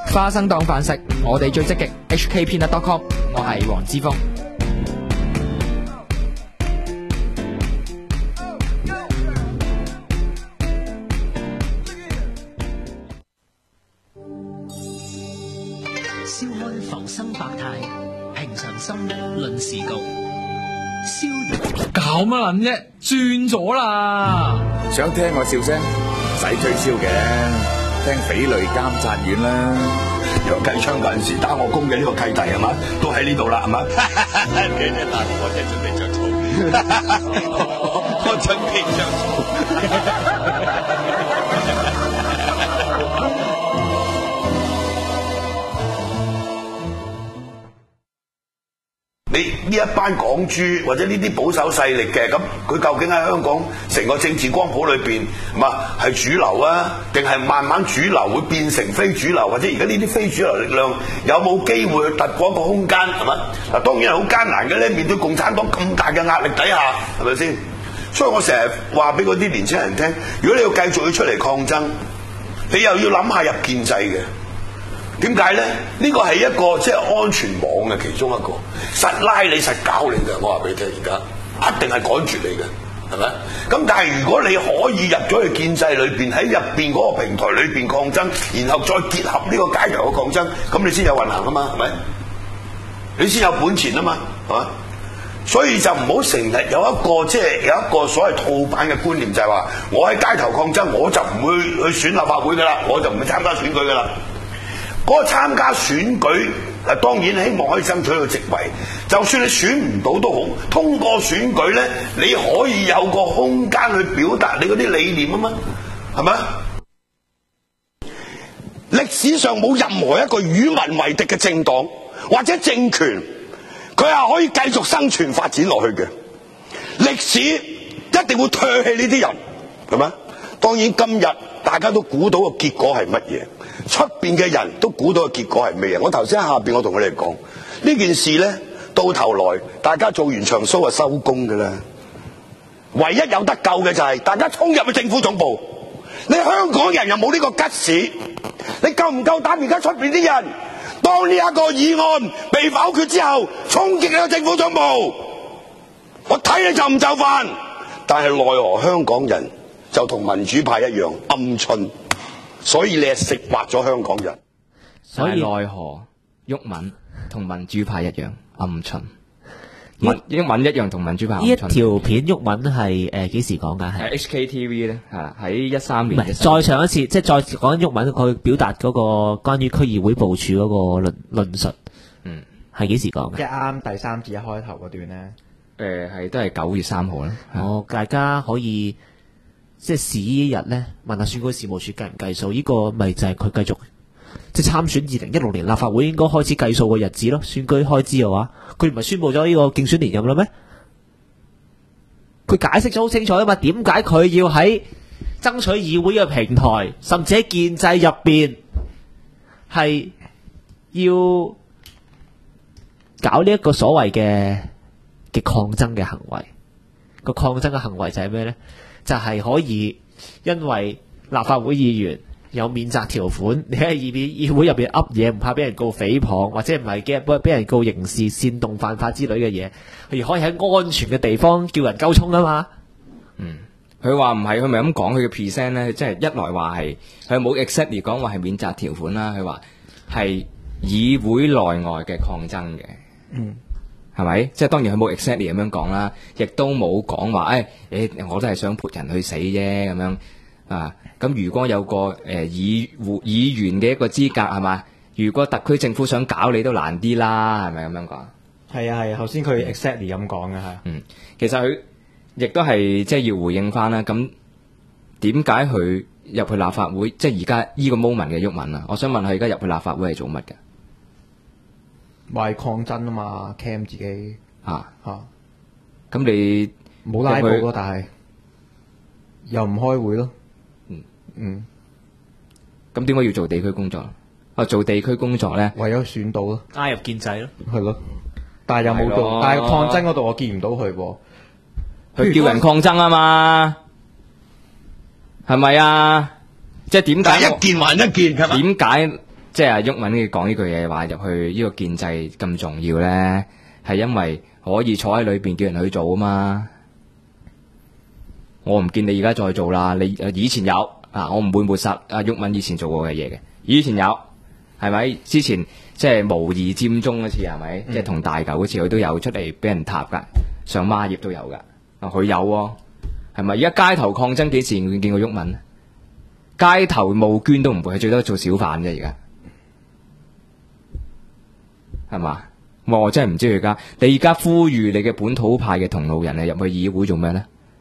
花生當飯食，我哋最積極。hkpeanut.com， 我係黃之鋒。 笑看浮生百態，平常心論時局。 搞乜撚啫？轉咗啦！ 想聽我笑聲，唔使推銷嘅，聽匪類監察院啦。 楊繼昌嗰陣時打我工嘅呢個契弟係嘛，都喺呢度啦係嘛。你聽大我真係準備着草，我準備着草。你呢一班港豬或者呢啲保守勢力嘅，咁佢究竟喺香港成個政治光譜裏邊，係主流啊，定係慢慢主流會變成非主流，或者而家呢啲非主流力量有冇機會去突破一個空間係嘛？嗱，當然係好艱難嘅咧，面對共產黨咁大嘅壓力底下，係咪先？所以我成日話俾嗰啲年青人聽，如果你要繼續要出嚟抗爭，你又要諗下入建制嘅。點解咧？呢個係一個即係安全網嘅其中一個，實拉你實搞你嘅。我話俾你聽，而家一定係趕住你嘅，係咪？咁但係如果你可以入咗去建制裏邊，喺入邊嗰個平台裏邊抗爭，然後再結合呢個街頭嘅抗爭，咁你先有運行啊嘛，係咪？你先有本錢啊嘛，係嘛？所以就唔好成日有一個即係有一個所謂套版嘅觀念，就係話我喺街頭抗爭，我就唔會去選立法會噶啦，我就唔會參加選舉噶啦。嗰個參加選舉，當然希望可以爭取到席位。就算你選唔到都好，通過選舉咧，你可以有個空間去表達你嗰啲理念啊嘛，係咪？歷史上冇任何一個與民為敵嘅政黨或者政權，佢係可以繼續生存發展落去嘅。歷史一定會唾棄呢啲人，係咪？當然今日大家都估到個結果係乜嘢。出邊嘅人都估到嘅結果係咩嘢？我頭先喺下邊我同佢哋講呢件事呢，到頭來大家做完場 show 就收工㗎啦。唯一有得救嘅就係大家衝入去政府總部。你香港人又冇呢個吉士，你夠唔夠膽而家出邊啲人當呢一個議案被否決之後衝擊你個政府總部？我睇你就唔就範。但係奈何香港人就同民主派一樣鵪鶉。所以你係食滑咗香港人， 所以奈何毓民同民主派一樣鵪鶉，毓民一樣同民主派鵪鶉。 呢一條片毓民係幾時講㗎？係 HKTV 咧，係喺13年。 唔係再上一次，即係再講緊毓民佢表達嗰個關於區議會部署嗰個論述，係幾時講嘅？ 即係啱第三節一開頭嗰段咧， 係都係9月3號啦。 哦，大家可以。即係試呢一日咧，問下選舉事務處計唔計數？呢個咪就係佢繼續即係參選2016年立法會應該開始計數嘅日子咯。選舉開支嘅話，佢唔係宣佈咗呢個競選連任啦咩？佢解釋咗好清楚啊嘛，點解佢要喺爭取議會嘅平台，甚至喺建制入邊係要搞呢一個所謂嘅抗爭嘅行為？個抗爭嘅行為就係咩咧？就係可以，因為立法會議員有免責條款，你喺議會入邊噏嘢，唔怕俾人告誹謗，或者唔係驚俾人告刑事煽動犯法之類嘅嘢，而可以喺安全嘅地方叫人溝通啊嘛。 佢話唔係，佢咪咁講，佢嘅 present 咧，即係一來話係佢冇 exactly 講話係免責條款啦，佢話係議會內外嘅抗爭嘅。係咪？即係當然佢冇 exactly 咁樣講啦，亦都冇講話我都係想潑人去死啫咁樣啊。咁如果有個議員嘅一個資格係嘛？如果特區政府想搞你都難啲啦，係咪咁樣講？ 係啊係啊，頭先佢 exactly 咁講嘅係。 其實佢亦都係即係要回應翻啦。咁點解佢入去立法會？即係而家呢個 moment 嘅毓民啊，我想問佢而家入去立法會係做乜嘅？ 話係抗爭啊嘛 ，cam 自己咁你冇拉布咯，但係又唔開會咯。 咁點解要做地區工作？做地區工作咧， 為咗選到咯， 加入建制咯， 係咯。但係又冇到，但係抗爭嗰度我見唔到佢喎。 佢叫人抗爭啊嘛，係咪啊？即係點解一件還一件係嘛？ 點解即係阿毓民講呢句嘢話入去呢個建制咁重要咧，係因為可以坐喺裏邊叫人去做啊嘛。我唔見你而家再做啦，你以前有啊，我唔會抹殺阿毓民以前做過嘅嘢嘅，以前有係咪？之前即係模擬佔中嗰次係咪？即係同大狗嗰次佢都有出嚟俾人撻噶，上孖葉都有噶，啊佢有喎，係咪？而家街頭抗爭幾時見過毓民？街頭募捐都唔會，係最多做小販啫而家，係嘛？我真係唔知而家，你而家呼籲你嘅本土派嘅同路人入去議會做咩咧？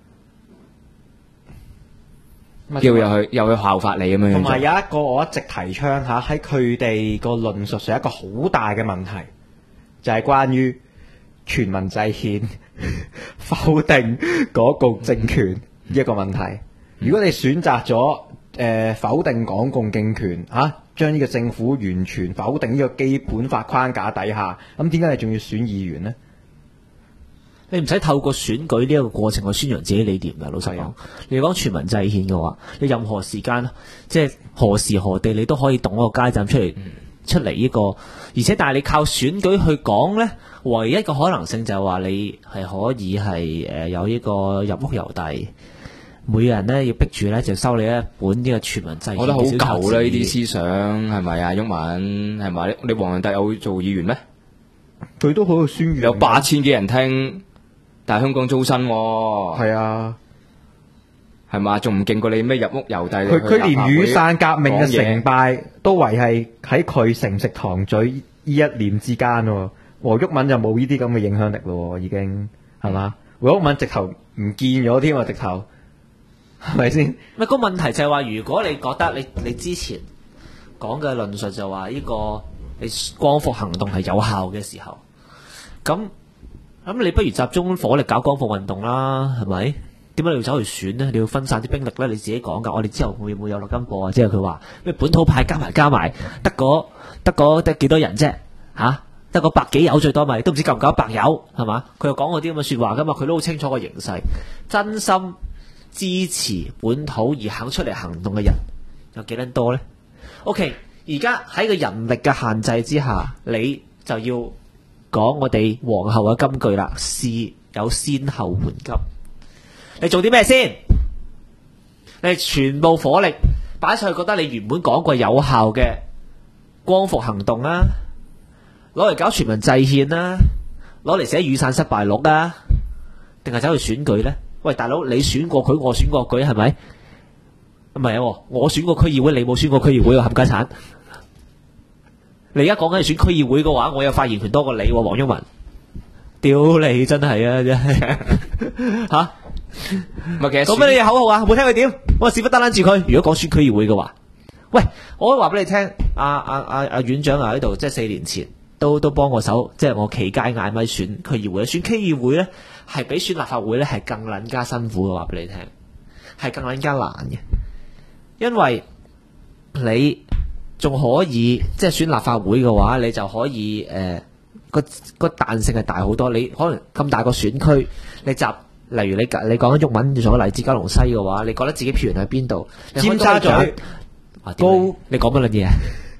叫又去效法你咁樣。 同埋有一個我一直提倡嚇喺佢哋個論述上一個好大嘅問題，就係關於全民制憲否定嗰共政權呢一個問題。如果你選擇咗否定港共政權將呢個政府完全否定呢個基本法框架底下，咁點解你仲要選議員呢？ 你唔使透過選舉呢一個過程去宣揚自己理念㗎。老實講，你講全民制憲嘅話，你任何時間即係何時何地，你都可以動一個街站出嚟呢個。而且但係你靠選舉去講呢，唯一一個可能性就係話你係可以係有呢個入屋郵遞，每人呢要逼住呢就收你一本呢個全民制憲。 我覺得好舊啦，呢啲思想係咪啊？毓民係咪？你黃仁達有做議員咩？ 佢都好有宣揚， 有8000幾人聽。但係香港租新喎， 係啊， 係嘛？仲唔勁過你咩入屋郵遞？ 佢連雨傘革命嘅成敗都維係喺佢食唔食糖嘴呢一念之間喎。黃毓民就冇呢啲咁嘅影響力咯，已經係嘛？黃毓民直頭唔見咗添啊！直頭係咪先？ 咪個問題就係話，如果你覺得你之前講嘅論述就話呢個你光復行動係有效嘅時候，咁你不如集中火力搞光復運動啦，係咪？點解你要走去選呢？你要分散啲兵力呢？你自己講㗎。我哋之後會唔會有錄音播啊？即係佢話咩本土派加埋得幾多人啫？得個百幾友最多咪，都唔知夠唔夠100友係嘛？佢又講過啲咁嘅説話㗎嘛，佢都好清楚個形勢。真心支持本土而肯出嚟行動嘅人有幾撚多呢？ OK， 而家喺個人力嘅限制之下，你就要講我哋皇后嘅金句啦，事有先後緩急。你做啲咩先？你全部火力擺上去，覺得你原本講過有效嘅光復行動啊，攞嚟搞全民制憲啊，攞嚟寫雨傘失敗錄啊，定係走去選舉呢？喂，大佬，你選過佢，我選過佢，係咪？唔係啊，我選過區議會，你冇選過區議會，冚家鏟。你而家講緊係選區議會嘅話，我有發言權多過你，黃毓民。屌你真係啊，真係吓！講俾你嘅口號啊，冇聽佢點？我屎忽得撚住佢。如果講選區議會嘅話，喂，我可以話俾你聽，阿院長喺度，即係4年前都幫我手，即係我企街嗌咪選區議會。選區議會咧，係比選立法會咧係更撚加辛苦嘅，話俾你聽，係更撚加難嘅，因為你仲可以即係選立法會嘅話，你就可以個彈性係大好多。你可能咁大個選區，你例如你講緊毓民仲有荔枝九龍西嘅話，你覺得自己票源喺邊度？尖沙咀高，你講乜撚嘢啊？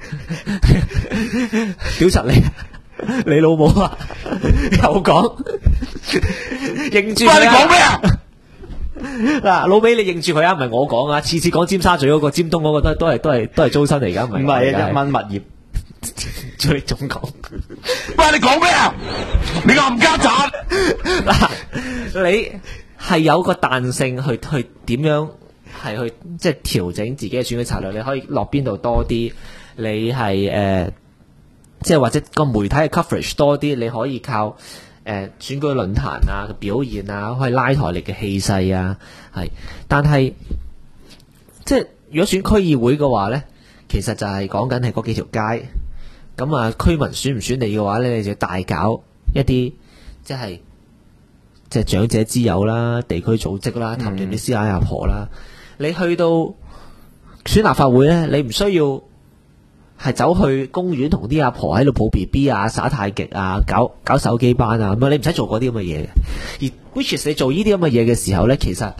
屌實你老母啊！又講認住佢啊！你講咩啊？嗱，老尾你認住佢啊，唔係我講啊！次次講尖沙咀嗰個、尖東嗰個都係租新嚟㗎，唔係1蚊物業。最總講， 喂，你講咩啊？你冚家鏟！ 嗱，你係有個彈性去點樣係去即係調整自己嘅選舉策略，你可以落邊度多啲，你係即係或者個媒體嘅 coverage 多啲，你可以靠選舉論壇啊嘅表現啊，可以拉抬力嘅氣勢啊，係。但係即係如果選區議會嘅話咧，其實就係講緊係嗰幾條街。咁啊，區民選唔選你嘅話咧，你就要大搞一啲即係長者之友啦、地區組織啦、氹掂啲師奶阿婆啦。你去到選立法會咧，你唔需要係走去公園同啲阿婆喺度抱 BB 啊、耍太極啊、搞手機班啊咁啊，你唔使做嗰啲咁嘅嘢嘅。而 which is 你做呢啲咁嘅嘢嘅時候咧，其實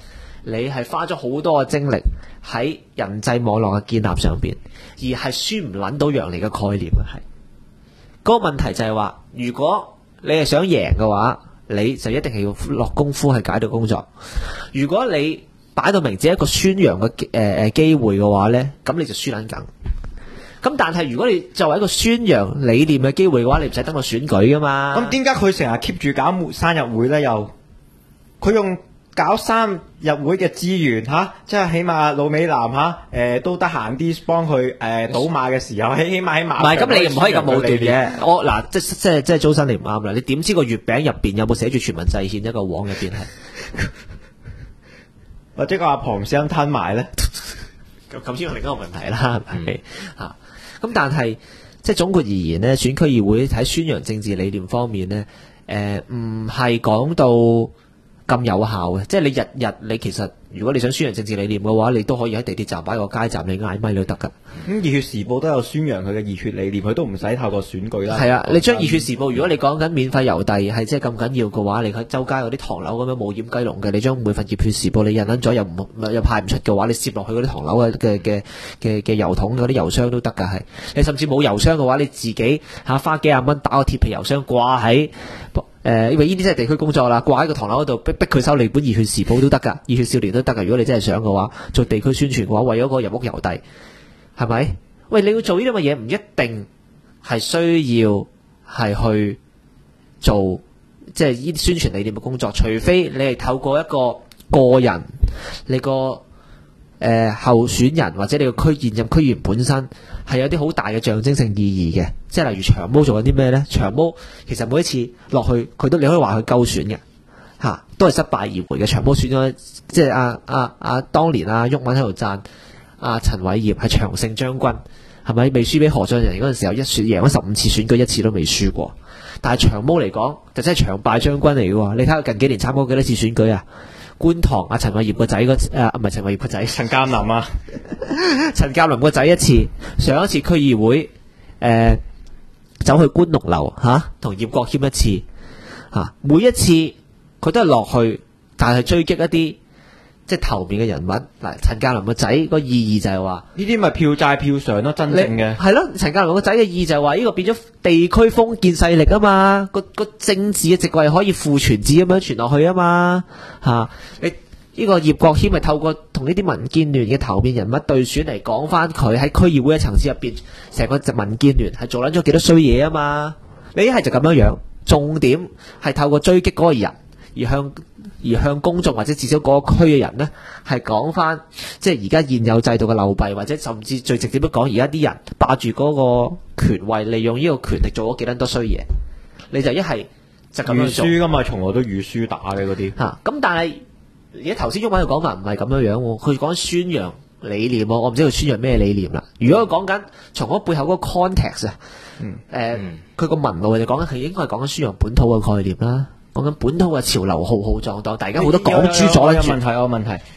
你係花咗好多嘅精力喺人際網絡嘅建立上邊，而係輸唔撚到讓利嘅概念嘅係。嗰個問題就係話，如果你係想贏嘅話，你就一定係要落功夫去解到工作。如果你擺到明只係一個宣揚嘅機會嘅話呢，咁你就輸撚緊。咁但係如果你作為一個宣揚理念嘅機會嘅話，你唔使等個選舉噶嘛。 咁點解佢成日 keep 住搞生日會呢？又佢用搞生日會嘅資源即係起碼老美男都得閒啲幫佢賭馬嘅時候，起碼喺馬。 唔係咁，你唔可以咁武斷嘅。我嗱，即係早晨你唔啱啦。你點知個月餅入邊有冇寫住全民制憲一個黃入邊係？ 或者個阿婆唔小心吞埋咧？ 咁先係另一個問題啦，係咪嚇？咁但係即係總括而言呢，選區議會喺宣揚政治理念方面呢，唔係講到咁有效嘅。即係你日你其實如果你想宣揚政治理念嘅話，你都可以喺地鐵站擺個街站，你嗌咪都得㗎。 咁熱血時報都有宣揚佢嘅熱血理念，佢都唔使透過選舉啦。 係啊，你將熱血時報，如果你講緊免費郵遞係即係咁緊要嘅話，你喺周街嗰啲唐樓咁樣冇掩雞籠嘅，你將每份熱血時報你印撚咗又派唔出嘅話，你攝落去嗰啲唐樓嘅郵筒嗰啲郵箱都得㗎係。你甚至冇郵箱嘅話，你自己花幾廿蚊打個鐵皮郵箱掛喺因為呢啲真係地區工作啦，掛喺個唐樓嗰度逼佢收你本熱血時報都得㗎，熱血少年都得㗎。如果你真係想嘅話，做地區宣傳嘅話，為咗個入屋郵遞。係咪？喂，你要做呢啲咁嘅嘢，唔一定係需要係去做，即係呢啲宣傳理念嘅工作。除非你係透過一個人，你個候選人或者你個現任區議員本身係有啲好大嘅象徵性意義嘅。即係例如長毛做緊啲咩呢？長毛其實每一次落去，你可以話佢勾選嘅都係失敗而回嘅。長毛選咗，即係當年毓民喺度讚。陳偉業係長勝將軍，係咪未輸俾何俊仁嗰陣時候贏咗15次選舉，一次都未輸過。但係長毛嚟講就真係長敗將軍嚟嘅喎。你睇下近幾年參過幾多次選舉啊？觀塘陳偉業個仔唔係陳偉業個仔，陳鑑林啊，陳鑑林個仔一次，上一次區議會走去觀龍樓同葉國謙一次每一次佢都係落去，但係追擊一啲。即係頭面嘅人物嗱，陳鑑林個仔個意義就係話呢啲咪票債票償咯，真正嘅係咯。陳鑑林個仔嘅意義就係話呢個變咗地區封建勢力啊嘛，個政治嘅席位可以父傳子咁樣傳落去啊嘛你呢個葉國謙咪透過同呢啲民建聯嘅頭面人物對選嚟講翻佢喺區議會嘅層次入邊，成個民建聯係做撚咗幾多衰嘢啊嘛。你一係就咁樣，重點係透過追擊嗰個人而向公眾或者至少嗰個區嘅人呢，係講翻即係而家現有制度嘅流弊，或者甚至最直接都講而家啲人霸住嗰個權位，利用呢個權力做咗幾多衰嘢，你就一係就咁樣做。 預輸噶嘛，從來都預輸打嘅嗰啲。 咁但係而家頭先毓民嘅講法唔係咁樣喎，佢講宣揚理念喎，我唔知佢宣揚咩理念啦。如果佢講緊從嗰背後嗰個 context 佢個文路就講緊係應該係講緊宣揚本土嘅概念啦。講緊本土嘅潮流浩浩蕩蕩，大家好多港豬咗有問題，有問題。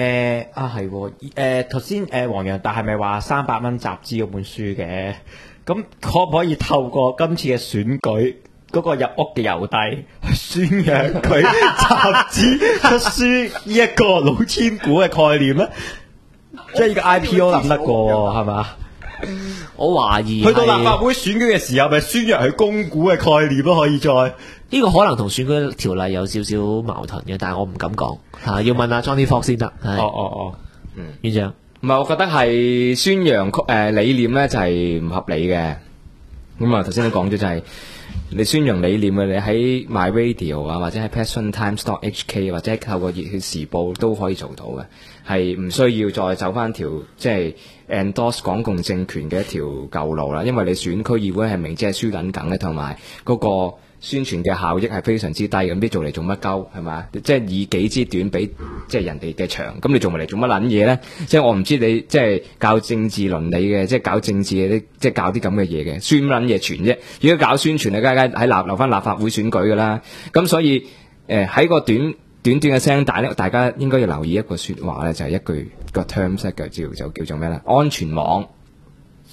係頭先黃洋達係咪話300蚊集資嗰本書嘅？咁可唔可以透過今次嘅選舉嗰個入屋嘅郵遞去宣揚佢集資出書呢一個老千股嘅概念咧？即係呢個 IPO 諗得過係嘛？ 我懷疑去到立法會選舉嘅時候，咪宣揚佢供股嘅概念咯，可以再呢個可能同選舉條例有少少矛盾嘅，但係我唔敢講要問下 Johnny Fox 先得。院長， 唔係，我覺得係宣揚理念咧就係唔合理嘅。咁頭先都講咗就係你宣揚理念嘅，你喺 My Radio 或者喺 PassionTimes.HK 或者透過熱血時報都可以做到嘅，係唔需要再走翻條即係 endorse 港共政權嘅一條舊路啦。因為你選區議會係明知係輸緊梗嘅，同埋嗰個宣傳嘅效益係非常之低，咁啲做嚟做乜鳩係咪？即係以己之短比即係人哋嘅長，咁你做埋嚟做乜撚嘢咧？即係我唔知你即係教政治倫理嘅，即係搞政治嘅啲，即係搞啲咁嘅嘢嘅，宣撚嘢傳啫。如果搞宣傳，你梗係喺留翻立法會選舉噶啦。咁所以喺個短嘅聲帶咧，大家應該要留意一個説話咧，就係一句個 terms 就叫做咩咧？安全網。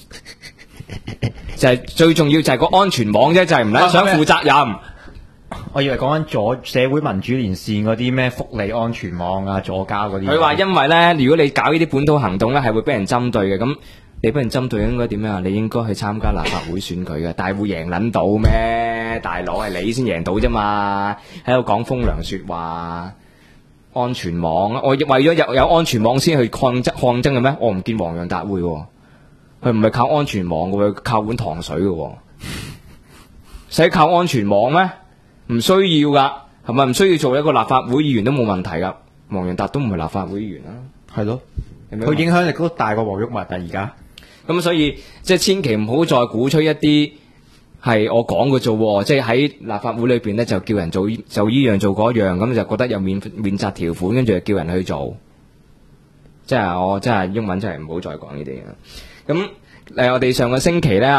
就係最重要就係個安全網啫，就係唔想負責任。 我以為講緊左社會民主連線嗰啲咩福利安全網啊、左交嗰啲。 佢話因為咧，如果你搞呢啲本土行動咧，係會俾人針對嘅。咁你俾人針對應該點樣啊？你應該去參加立法會選舉嘅，但係會贏撚到咩？大佬係你先贏到啫嘛！喺度講風涼説話，安全網，我為咗有安全網先去抗爭嘅咩？我唔見黃洋達會喎，佢唔係靠安全網嘅喎，佢靠碗糖水嘅喎，使靠安全網咩？唔需要噶，係咪唔需要做一個立法會議員都冇問題噶？黃洋達都唔係立法會議員啦， 係咯，佢影響力都大過黃毓民啊！而家咁所以即係千祈唔好再鼓吹一啲係我講嘅啫喎，即係喺立法會裏邊咧就叫人做就依樣做嗰樣，咁就覺得有免責條款，跟住就叫人去做。即係我真係英文真係唔好再講呢啲嘢。咁我哋上個星期咧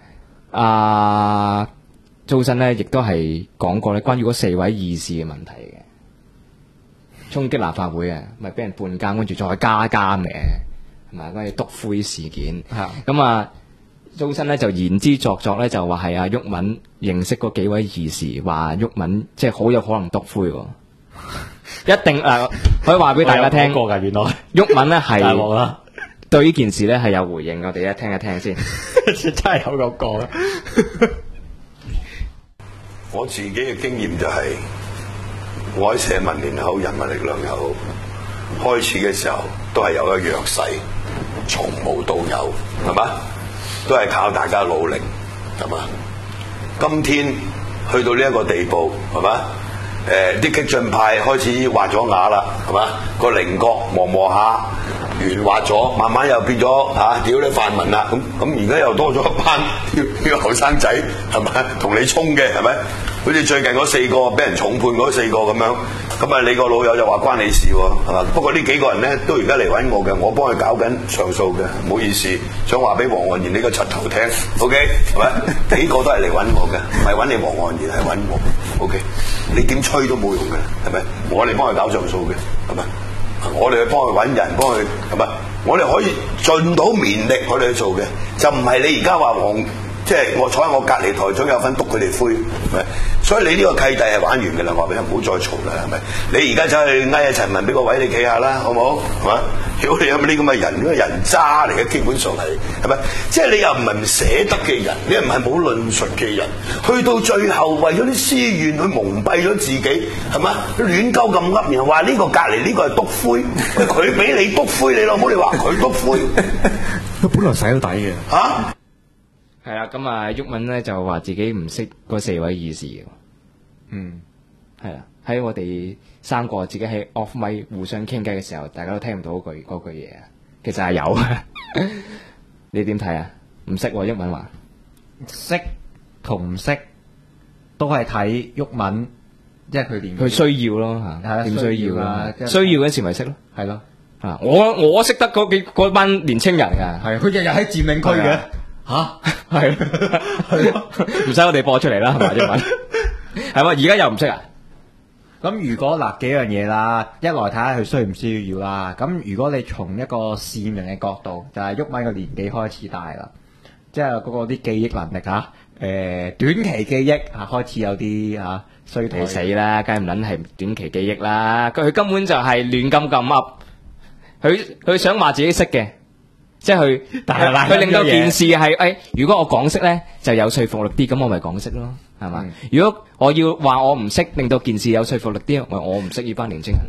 周生咧亦都係講過咧關於嗰4位議事嘅問題嘅，衝擊立法會啊，咪俾人判監，跟住再加監嘅，係咪關於篤灰事件？咁啊，周生咧就言之鑿鑿咧就話係阿毓民認識嗰幾位議事，話毓民即係好有可能篤灰喎，一定可以話俾大家聽。 過㗎原來毓民咧係大鑊啦， 對呢件事咧係有回應，我哋一聽一聽先。 真係有咁講啊！ 我自己嘅經驗就係、我喺社民連又好，人民力量又好，開始嘅時候都係有一個弱勢，從無到有，係嘛？都係靠大家努力，係嘛？今天去到呢一個地步，係嘛？啲激進派開始畫咗牙啦，係嘛？個稜角磨下圓滑咗，慢慢又變咗屌你泛民啦，咁而家又多咗一班啲後生仔，係咪同你衝嘅，係咪？好似最近嗰4個俾人重判嗰4個咁樣，咁啊你個老友就話關你事喎，係嘛？不過呢幾個人咧都而家嚟揾我嘅，我幫佢搞緊上訴嘅，唔好意思，想話俾黃岸然呢個柒頭聽 ，OK 係咪？幾個都係嚟揾我嘅，唔係揾你黃岸然係揾我 ，OK？你點吹都冇用嘅，係咪？我哋幫佢搞上訴嘅，係咪？我哋去幫佢揾人，幫佢係咪？我哋可以盡到綿力，我哋去做嘅，就唔係你而家話即係我坐喺我隔離台，總有份篤佢哋灰，係咪？所以你呢個契弟係玩完嘅啦，話俾人唔好再嘈啦，係咪？你而家走去嗌阿陳文俾個位你企下啦，好唔好？係嘛？屌你有冇啲咁嘅人？呢個人渣嚟嘅，基本上係咪？即係你又唔係唔捨得嘅人，你又唔係冇論述嘅人，去到最後為咗啲私怨去蒙蔽咗自己，係嘛？亂鳩咁噏，然後話呢個隔離呢個係篤灰，佢俾你篤灰，你老母你話佢篤灰， 佢本來洗到底嘅嚇。 係啦，咁啊，毓民咧就話自己唔識嗰4位議事嘅，係啦，喺我哋3個自己喺 off mic 互相傾偈嘅時候，大家都聽唔到嗰句嘢啊，其實係有，你點睇啊？唔識毓民話識同唔識都係睇毓民，即係佢連佢需要咯嚇，點需要啊？ 需要嗰時咪識咯， 係咯啊！我識得嗰班年青人㗎， 係佢日日喺佔領區嘅。 係唔使我哋播出嚟啦，係咪毓民？係嘛？而家又唔識啊？ 咁如果嗱幾樣嘢啦，一來睇下佢需唔需要啦。咁如果你從一個市民嘅角度，就係毓民嘅年紀開始大啦，即係嗰個啲記憶能力短期記憶開始有啲衰退。 你死啦，梗係唔撚係短期記憶啦。佢根本就係亂咁噏，佢想話自己識嘅。即係佢令到件事係如果我講識咧就有說服力啲，咁我咪講識咯，係嘛？如果我要話我唔識，令到件事有說服力啲，我唔識呢班年青人，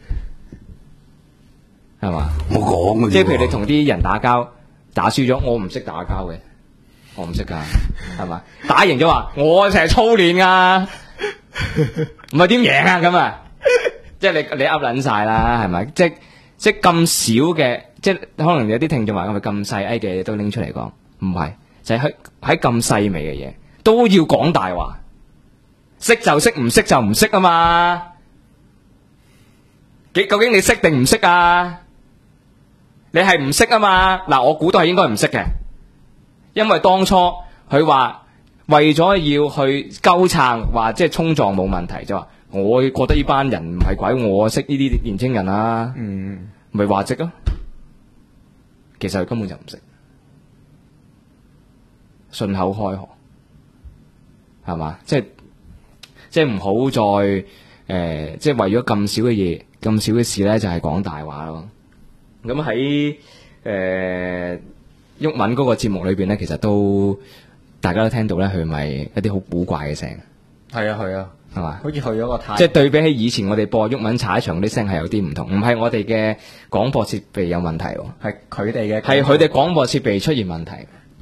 係嘛？ 我講嘅， 即係譬如你同啲人打交，打輸咗，我唔識打交嘅，我唔識噶，係嘛？打贏咗話我成日操練噶，唔係點贏啊？咁啊，即係你噏撚晒啦，係咪？即係咁少嘅。即係可能有啲聽眾話佢咁細嘅嘢都拎出嚟講，唔係就係喺咁細微嘅嘢都要講大話，識就識，唔識就唔識啊嘛！究竟你識定唔識啊？你係唔識啊嘛？嗱，我估都係應該唔識嘅，因為當初佢話為咗要去鳩撐，話即係衝撞冇問題，就話我覺得呢班人唔係鬼，我識呢啲年青人啊，咪話識咯。其實佢根本就唔識，順口開河，係嘛？即係即係唔好再即係為咗咁少嘅嘢、咁少嘅事咧，就係講大話咯。咁喺毓民嗰個節目裏邊咧，其實都大家都聽到咧，佢咪一啲好古怪嘅聲。 係啊係啊， 係嘛？ 好似去咗個太， 即係對比起以前我哋播毓民踩場啲聲係有啲唔同，唔係我哋嘅廣播設備有問題喎， 係佢哋嘅， 係佢哋廣播設備出現問題。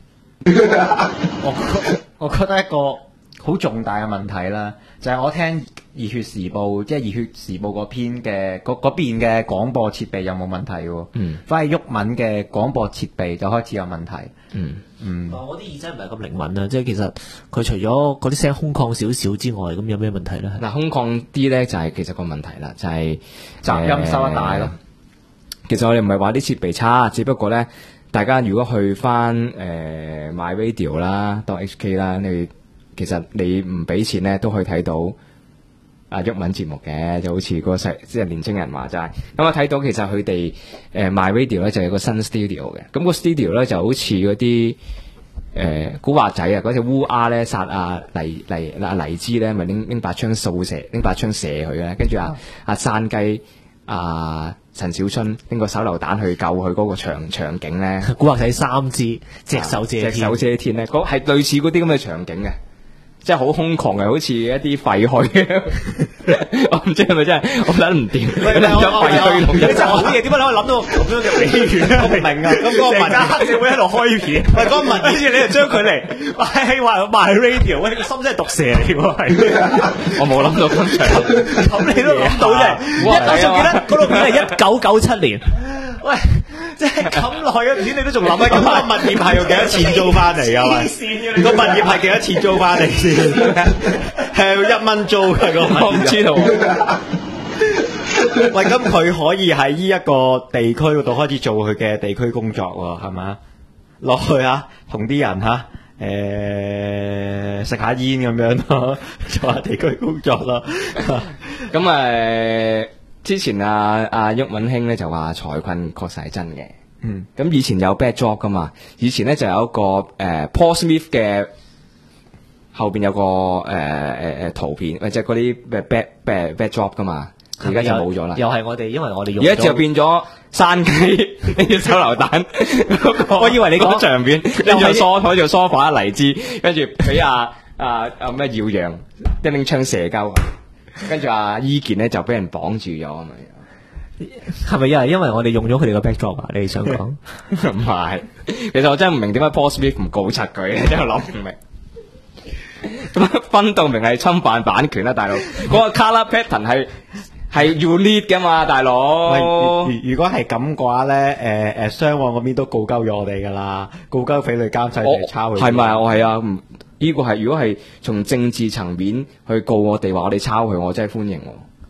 我覺得一個好重大嘅問題啦，就係我聽《熱血時報》，即係《熱血時報》嗰篇嘅嗰邊嘅廣播設備有冇問題喎？反而毓民嘅廣播設備就開始有問題。 我啲耳仔唔係咁靈敏啊，即係其實佢除咗嗰啲聲空曠少少之外，咁有咩問題咧？ 嗱，空曠啲咧就係其實個問題啦，就係雜音收得大咯。 其實我哋唔係話啲設備差，只不過咧，大家如果去翻MyRadio 啦、.hk 啦，其實你唔俾錢咧都可以睇到毓民節目嘅，就好似個即係年青人話齋。咁我睇到其實佢哋MyRadio 咧就有個新 studio 嘅，咁個 studio 咧就好似嗰啲古惑仔啊，嗰隻烏鴉咧殺黎姿咧，咪拎把槍掃射，拎把槍射佢咧，跟住阿山雞陳小春拎個手榴彈去救佢嗰個場景咧， 古惑仔3支隻手遮天咧，係類似嗰啲咁嘅場景嘅。即係好空曠嘅，好似一啲廢墟。我唔知係咪真係，我諗唔掂。 喂，廢墟你真係好嘢，點解你可以諗到咁樣嘅比喻咧？我唔明啊！咁嗰個民間社會喺度開片，喂，嗰個民跟住你就將佢嚟話賣 radio，喂，你個心真係毒蛇嚟喎，係。我冇諗到咁長，咁你都諗到啫。我仲記得嗰套片係1997年。喂，即係咁耐嘅片，你都仲諗緊？咁個物業係用幾多錢租翻嚟㗎？黐線嘅，個物業係幾多錢租翻嚟先？係1蚊租㗎個物業。我唔知道。 喂，咁佢可以喺呢一個地區嗰度開始做佢嘅地區工作喎，係嘛？落去同啲人食下煙咁樣咯，做下地區工作咯。 咁之前毓民兄咧就話財困確實係真嘅。咁以前有 bad job 噶嘛，以前咧就有一個Paul Smith 嘅後邊有個圖片，或者嗰啲 bad job 噶嘛，而家就冇咗啦。 又係我哋，因為我哋用而家就變咗山雞呢隻手榴彈。我以為你講場面，跟住坐梳化黎姿，跟住俾咩耀陽一拎槍射鳩。跟住伊健咧就俾人綁住咗啊嘛， 係咪因為我哋用咗佢哋個 backdrop 啊？你想講？ 唔係，其實我真係唔明點解 Paul Smith 唔告柒佢，真係諗唔明。分到明係侵犯版權啦，大佬。嗰個 color pattern 係要 lead 噶嘛，大佬。 如果係咁嘅話咧，雙旺嗰邊都告鳩咗我哋噶啦，告鳩匪類監製嚟抄佢。 係咪？我係啊，呢個係如果係從政治層面去告我哋話我哋抄佢，我真係歡迎。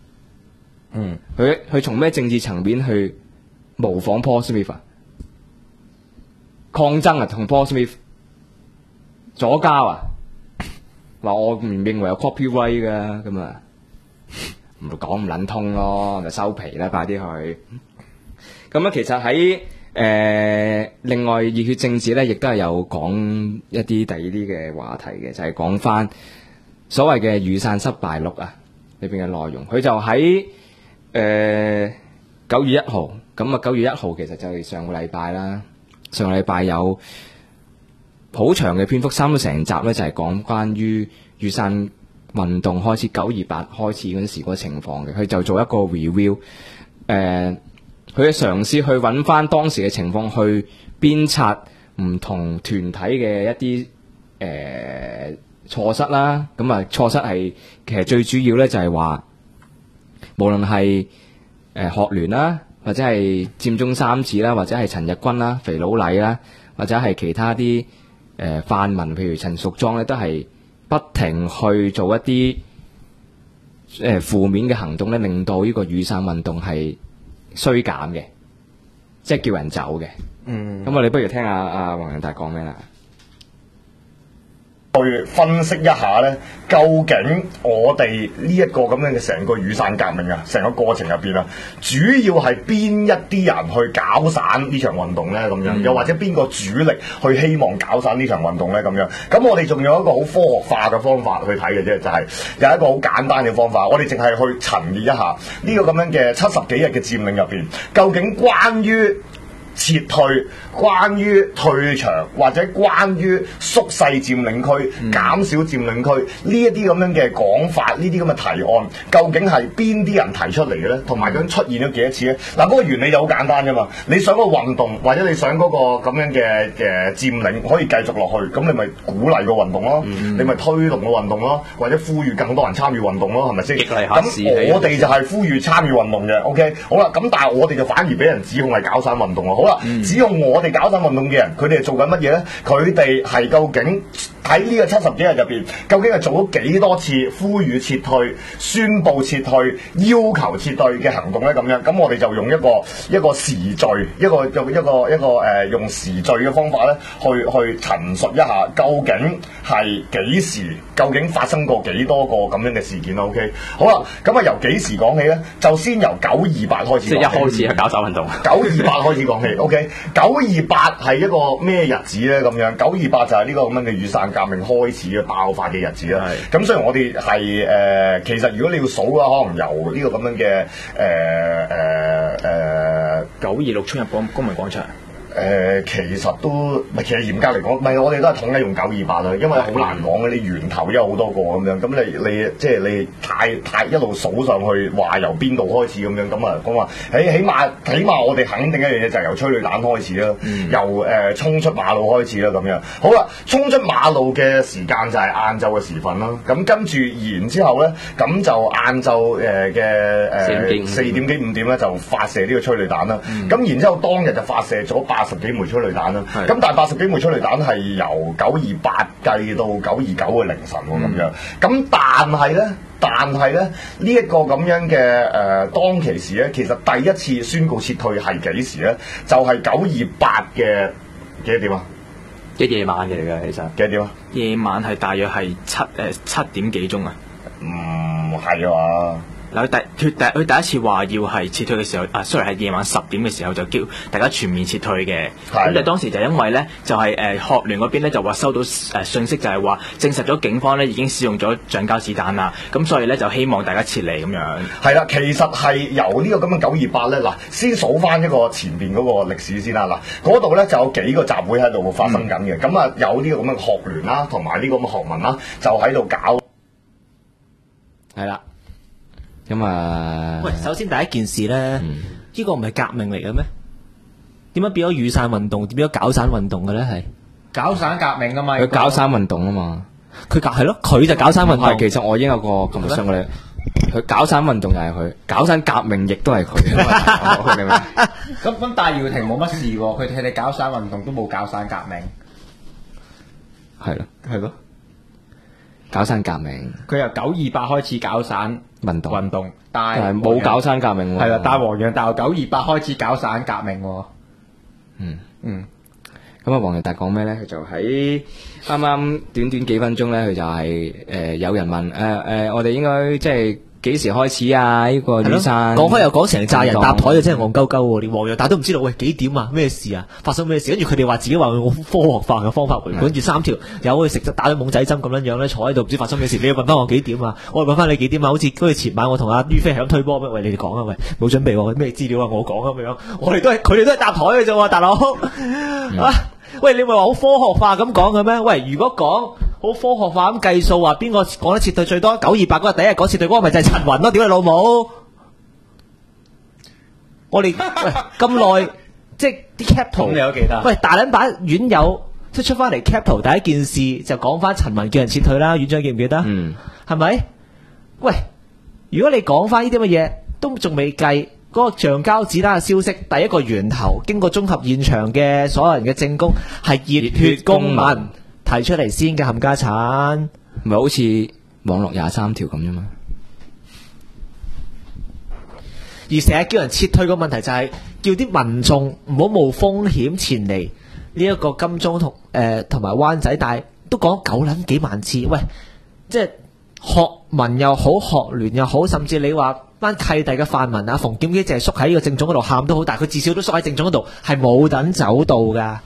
佢從咩政治層面去模仿 Paul Smith 啊？抗爭啊，同 Paul Smith 左膠啊？話我唔認為有 copyright 噶，咁啊唔講唔撚通咯，就收皮啦，快啲去。咁其實喺另外熱血政治咧，亦都係有講一啲第二啲嘅話題嘅，就係講翻所謂嘅雨傘失敗錄啊裏邊嘅內容。佢就喺9月1號，咁9月1號其實就係上個禮拜啦。上個禮拜有好長嘅篇幅，差唔多成集咧，就係講關於雨傘運動開始928開始嗰陣時嗰個情況嘅。佢就做一個 review，佢嘅嘗試去揾翻當時嘅情況，去鞭策唔同團體嘅一啲錯失啦。咁錯失係其實最主要咧，就係話無論係學聯啦，或者係佔中三子啦，或者係陳日君啦、肥佬黎啦，或者係其他啲泛民，譬如陳淑莊咧，都係不停去做一啲負面嘅行動咧，令到呢個雨傘運動係衰減嘅，即係叫人走嘅。咁我哋不如聽下阿黃仁達講咩啦。 去分析一下咧，究竟我哋呢一個咁樣嘅成個雨傘革命啊，成個過程入邊啊，主要係邊一啲人去搞散呢場運動咧？咁樣，又或者邊個主力去希望搞散呢場運動咧？咁樣，咁我哋仲有一個好科學化嘅方法去睇嘅啫，就係有一個好簡單嘅方法，我哋淨係去陳列一下呢個咁樣嘅70幾日嘅佔領入邊，究竟關於撤退、關於退場或者關於縮細佔領區、減少佔領區呢一啲咁樣嘅講法，呢啲咁嘅提案，究竟係邊啲人提出嚟嘅咧？同埋究竟出現咗幾多次咧？嗱，嗰個原理就好簡單啫嘛。你想個運動或者你想嗰個咁樣嘅佔領可以繼續落去，咁你咪鼓勵個運動咯，你咪推動個運動咯，或者呼籲更多人參與運動咯，係咪先？咁我哋就係呼籲參與運動嘅 ，OK， 好啦，咁但係我哋就反而俾人指控係搞散運動喎。好啦，只用我哋搞散運動嘅人，佢哋係做緊乜嘢咧？佢哋係究竟喺呢個70幾日入邊，究竟係做咗幾多次呼籲撤退、宣佈撤退、要求撤退嘅行動咧？咁樣，咁我哋就用一個時序，用時序嘅方法咧，去陳述一下究竟係幾時，究竟發生過幾多個咁樣嘅事件啦 ？OK， 好啦，咁啊由幾時講起咧？就先由928開始講起。 即係一開始係搞散運動。 928開始講起 ，OK， 928係一個咩日子咧？咁樣928就係呢個咁樣嘅雨傘革命開始嘅爆發嘅日子啦。咁雖然我哋係其實如果你要數嘅話，可能由呢個咁樣嘅 926衝入公民廣場。 其實都唔係，其實嚴格嚟講，唔係我哋都係統一用928啦，因為好難講嘅，你源頭有好多個咁樣，咁你即係你太一路數上去，話由邊度開始咁樣，咁啊講話，起碼我哋肯定一樣嘢就係由催淚彈開始啦，由衝出馬路開始啦咁樣。好啦，衝出馬路嘅時間就係晏晝嘅時分啦，咁跟住然之後咧，咁就晏晝嘅4點幾5點咧就發射呢個催淚彈啦，咁然之後當日就發射咗80幾枚催淚彈啦，咁但係80幾枚催淚彈係由928計到929嘅凌晨喎咁樣，咁但係咧呢一個咁樣嘅當其時咧，其實第一次宣告撤退係幾時咧？就係928嘅幾多點啊？ 嘅夜晚嚟嘅，其實幾多點啊？ 夜晚係大約係7點幾鐘啊？ 唔係啊嘛。 嗱，佢第一次話要係撤退嘅時候，sorry 係夜晚10點嘅時候就叫大家全面撤退嘅。咁但係當時就因為咧，就係學聯嗰邊咧就話收到訊息，就係話證實咗警方咧已經使用咗橡膠子彈啦，咁所以咧就希望大家撤離咁樣。係啦， 其實係由呢個咁嘅928咧，嗱先數翻一個前邊嗰個歷史先啦。嗱，嗰度咧就有幾個集會喺度發生緊嘅，咁啊有呢個咁嘅學聯啦，同埋呢個咁嘅學民啦，就喺度搞。 係啦。咁啊！ 喂，首先第一件事咧，呢個唔係革命嚟嘅咩？點解變咗雨傘運動？點樣搞散運動嘅咧？係搞散革命啊嘛！ 佢搞散運動啊嘛！ 佢就搞散運動。 係，其實我已經有個咁上嘅，佢搞散運動又係佢，搞散革命亦都係佢。 咁戴耀廷冇乜事喎，佢哋搞散運動都冇搞散革命。 係咯。搞散革命， 佢由928開始搞散運動，但係冇搞散革命喎。 係啦，但係黃洋達由928開始搞散革命喎。 咁啊，黃洋達講咩咧？佢就喺啱啱短幾分鐘咧，佢就係有人問我哋應該即係幾時開始啊？呢個雨傘講開又講成扎人搭台，就真係戇鳩鳩喎！連黃洋達都唔知道，喂幾點啊？咩事啊？發生咩事？跟住佢哋話自己話用科學化嘅方法，跟住3條友去食打咗懵仔針咁樣樣咧，坐喺度唔知發生咩事。你要問翻我幾點啊？我問翻你幾點啊？好似前晚我同阿於飛係咁推波咩？喂，你哋講啊！喂，冇準備喎，咩資料啊？我講咁樣，佢哋都係搭台嘅啫喎，大佬啊！喂，你咪話好科學化咁講嘅咩？喂，如果講好科學化咁計數，話邊個講得撤退最多？928嗰日第一日講撤退嗰個咪就係陳雲咯？屌你老母！我哋喂咁耐，即係啲 cap 圖， 你都記得？ 喂，大撚把院友即係出翻嚟 cap 圖，第一件事就講翻陳雲叫人撤退啦。院長記唔記得？係咪？喂，如果你講翻呢啲乜嘢，都仲未計。嗰個橡膠子彈嘅消息，第一個源頭經過綜合現場嘅所有人嘅證供，係熱血公民提出嚟先嘅冚家產， 唔係好似網絡23條咁啫嘛。 而成日叫人撤退個問題就係叫啲民眾唔好冒風險前嚟呢一個金鐘同埋灣仔，但係都講9撚幾萬次，喂，即係學民又好，學聯又好，甚至你話班契弟嘅泛民啊，馮檢基淨係縮喺呢個政總嗰度喊都好，但係佢至少都縮喺政總嗰度，係冇等走到㗎。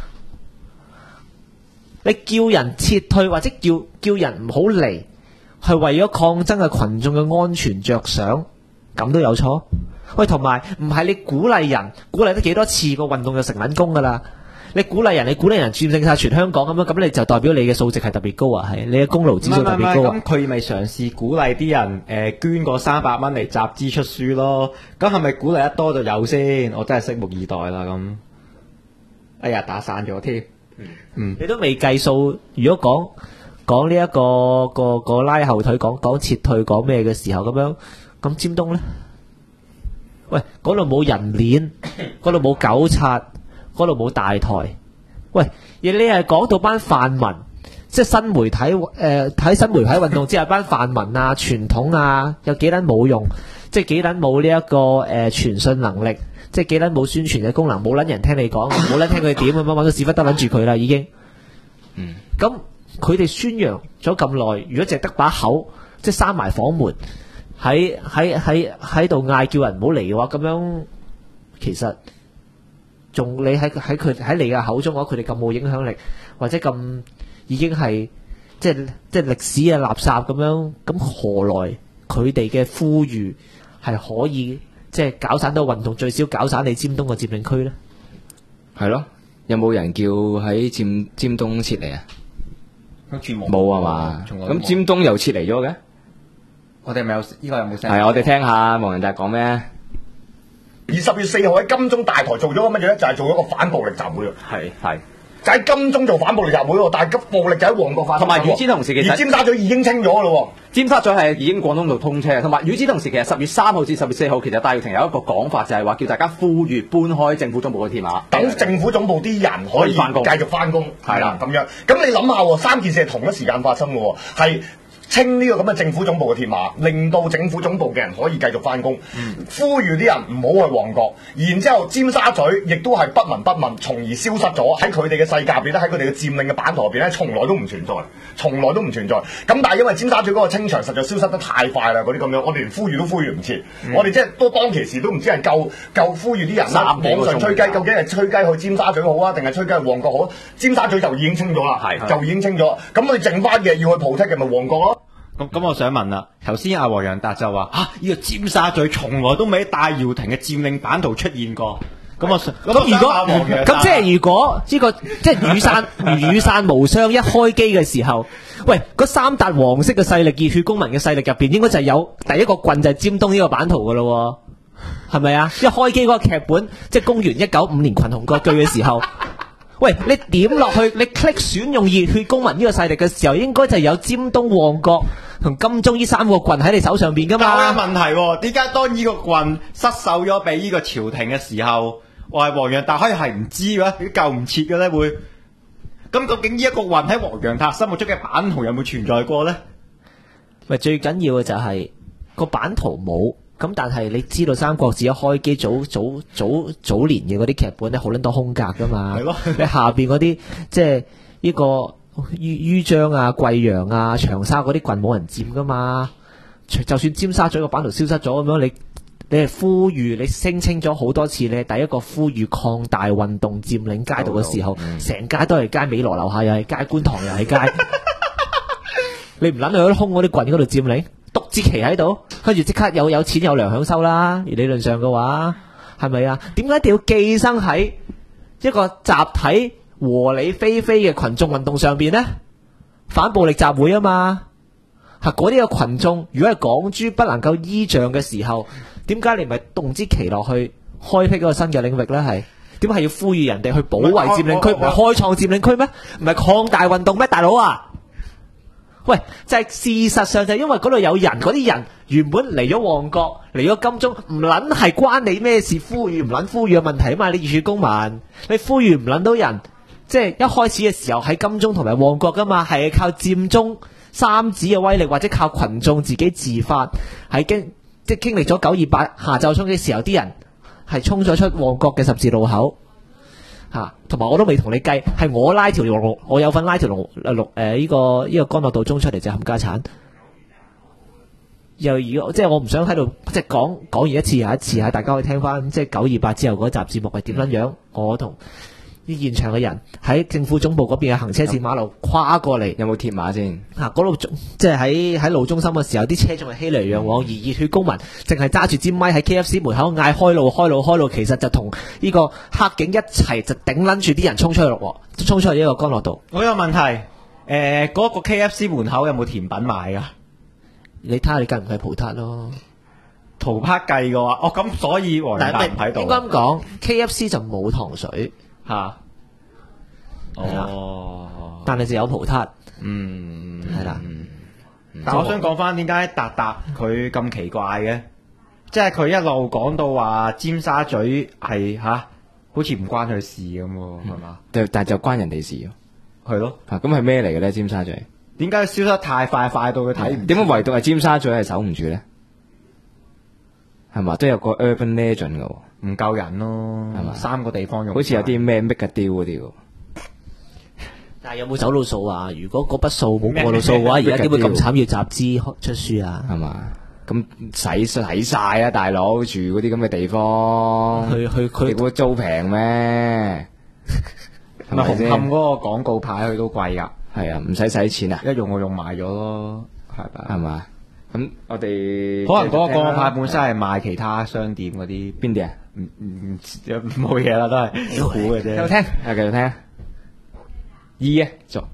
你叫人撤退或者叫人唔好嚟，係為咗抗爭嘅群眾嘅安全着想，咁都有錯？喂，同埋唔係你鼓勵人，鼓勵得幾多次個運動就成撚功㗎啦？你鼓勵人佔領晒全香港咁樣，咁你就代表你嘅數值係特別高啊？係你嘅功勞指數特別高啊？ 咁佢咪嘗試鼓勵啲人捐個300蚊嚟集資出書咯？咁係咪鼓勵得多就有先？我真係拭目以待啦咁。哎呀，打散咗添。 你都未計數。如果講呢一個拉後腿，講撤退，講咩嘅時候咁樣，咁尖東咧？喂，嗰度冇人鏈，嗰度冇糾察，嗰度冇大台。喂，而你係講到班泛民，即係新媒體睇新媒體運動之後，班泛民啊、傳統啊，有幾撚冇用，即係幾撚冇呢一個傳訊能力，即係幾撚冇宣傳嘅功能，冇撚人聽你講，冇撚聽佢點咁樣揾到屎忽得撚住佢啦已經。咁佢哋宣揚咗咁耐，如果淨係得把口，即係閂埋房門，喺度嗌叫人唔好嚟嘅話，咁樣其實仲你喺你嘅口中嘅話，佢哋咁冇影響力，或者咁已經係即係歷史嘅垃圾咁樣，咁何來佢哋嘅呼籲係可以即係搞散到運動，最少搞散你尖東嘅佔領區呢？ 係咯，有冇人叫喺尖東撤離啊？冇啊嘛，咁尖東又撤離咗嘅。 我哋咪有呢個有冇聲？ 係，我哋聽下黃仁達講咩。 而10月4號喺金鐘大台做咗個乜嘢咧？就係做咗個反暴力集會啊！係。就喺金鐘做反暴力集會喎，但係暴力就喺旺角發生。 同埋與此同時，其實而尖沙咀已經清咗咯喎。 尖沙咀係已經廣東道通車，同埋與此同時，其實10月3號至10月4號，其實戴耀廷有一個講法，就係話叫大家呼籲搬開政府總部嘅鐵馬， 等政府總部啲人可以繼續翻工，係啦咁樣。咁你諗下喎，3件事係同一時間發生嘅喎，係。清呢個咁嘅政府總部嘅鐵馬，令到政府總部嘅人可以繼續翻工，呼籲啲人唔好去旺角，然之後尖沙咀亦都係不聞不問，從而消失咗喺佢哋嘅世界入邊咧，喺佢哋嘅佔領嘅版圖入邊咧，從來都唔存在。咁但係因為尖沙咀嗰個清場實在消失得太快啦，嗰啲咁樣，我哋連呼籲都呼籲唔切，我哋即係都當其時都唔知係夠呼籲啲人啦，網上吹雞，究竟係吹雞去尖沙咀好啊，定係吹雞去旺角好？尖沙咀就已經清咗啦，就已經清咗，咁佢剩翻嘅要去普剔嘅咪旺角咯。 咁我想問啦，頭先阿黃洋達就話呢個尖沙咀從來都未喺戴耀廷嘅佔領版圖出現過。咁即係如果呢個即係雨傘無雙一開機嘅時候，喂，嗰3笪黃色嘅勢力、熱血公民嘅勢力入邊，應該就係有第一個棍就係尖東呢個版圖噶咯，係咪啊？一開機嗰個劇本，即係公元1955年群雄割據嘅時候。喂，你點落去？你 click 選用熱血公民呢個勢力嘅時候，應該就有尖東、旺角同金鐘呢3個棍喺你手上邊噶嘛？ 有問題，點解當呢個棍失守咗俾呢個朝廷嘅時候，我係黃洋達可以係唔知嘅，佢救唔切嘅咧會？咁究竟呢一個棍喺黃洋達心目中嘅版圖有冇存在過咧？ 咪最緊要嘅就係個版圖冇。咁但係你知道《三國志》一開機早年嘅嗰啲劇本咧，好撚多空格噶嘛？係咯，你下邊嗰啲即係呢個於章啊、貴陽啊、長沙嗰啲郡冇人佔噶嘛？就算尖沙咀個版圖消失咗咁樣，你係呼籲，你聲稱咗好多次，你係第一個呼籲擴大運動佔領街道嘅時候，成街都係街，美羅樓下又係街，觀塘又係街，你唔撚去空嗰啲郡嗰度佔領？篤支旗喺度，跟住即刻有錢有糧享收啦。而理論上嘅話，係咪啊？點解一定要寄生喺一個集體和理非非嘅群眾運動上邊呢？反暴力集會啊嘛，係嗰啲嘅群眾，如果係港豬不能夠依仗嘅時候，點解你唔係動支旗落去開闢嗰個新嘅領域呢？係點解係要呼籲人哋去保衛佔領區，唔係開創佔領區咩？唔係擴大運動咩？大佬啊！喂，就係事實上就係因為嗰度有人，嗰啲人原本嚟咗旺角，嚟咗金鐘，唔撚係關你咩事，呼籲唔撚呼籲嘅問題啊嘛！你熱血公民，你呼籲唔撚到人，即係一開始嘅時候喺金鐘同埋旺角噶嘛，係靠佔中三子嘅威力，或者靠群眾自己自發，喺經歷咗928下晝衝嘅時候，啲人係衝咗出旺角嘅十字路口， 同埋我都未同你計，係我拉條龍，我有份拉條龍呢個干諾道中出嚟就冚家產。又如果即係我唔想喺度即係講完一次又一次，大家可以聽翻即係928之後嗰集節目係點樣樣，我同啲現場嘅人喺政府總部嗰邊嘅行車線馬路跨過嚟， 有冇貼馬先？ 嗰度即係喺路中心嘅時候，啲車仲係熙來攘往，而熱血公民淨係揸住支咪喺 KFC 門口嗌開路開路開路，其實就同呢個黑警一齊就頂撚住啲人衝出去呢個干諾道。 我有問題，嗰個 KFC 門口有冇甜品賣噶？ 你睇下你計唔計葡撻咯？ 葡撻計嘅話，咁所以黃仁達唔喺度。 應該咁講 ，KFC 就冇糖水嚇。 但係就有葡撻。 係啦。但我我想講翻點解達達佢咁奇怪嘅，即係佢一路講到話尖沙咀係好似唔關佢事咁喎，係嘛？ 但係就關人哋事咯。 係咯。 咁係咩嚟嘅咧？尖沙咀？ 點解消失太快，快到佢睇唔？ 點解唯獨係尖沙咀係守唔住咧？係嘛，都有個 urban legend 嘅喎， 唔夠人咯，係嘛？3個地方用， 好似有啲咩 make a deal 嗰啲喎。 但係有冇走到數啊？如果嗰筆數冇過到數嘅話，而家點會咁慘要集資出書啊？ 係嘛？咁使晒啊，大佬住嗰啲咁嘅地方，佢會租平咩？ 係咪紅磡嗰個廣告牌佢都貴㗎？ 係啊，唔使錢啊！ 一用我用埋咗咯，係嘛？咁我哋可能嗰個廣告牌本身係賣其他商店嗰啲邊啲啊？ 冇嘢啦，都係估嘅啫。 繼續聽，繼續聽。2啊，做。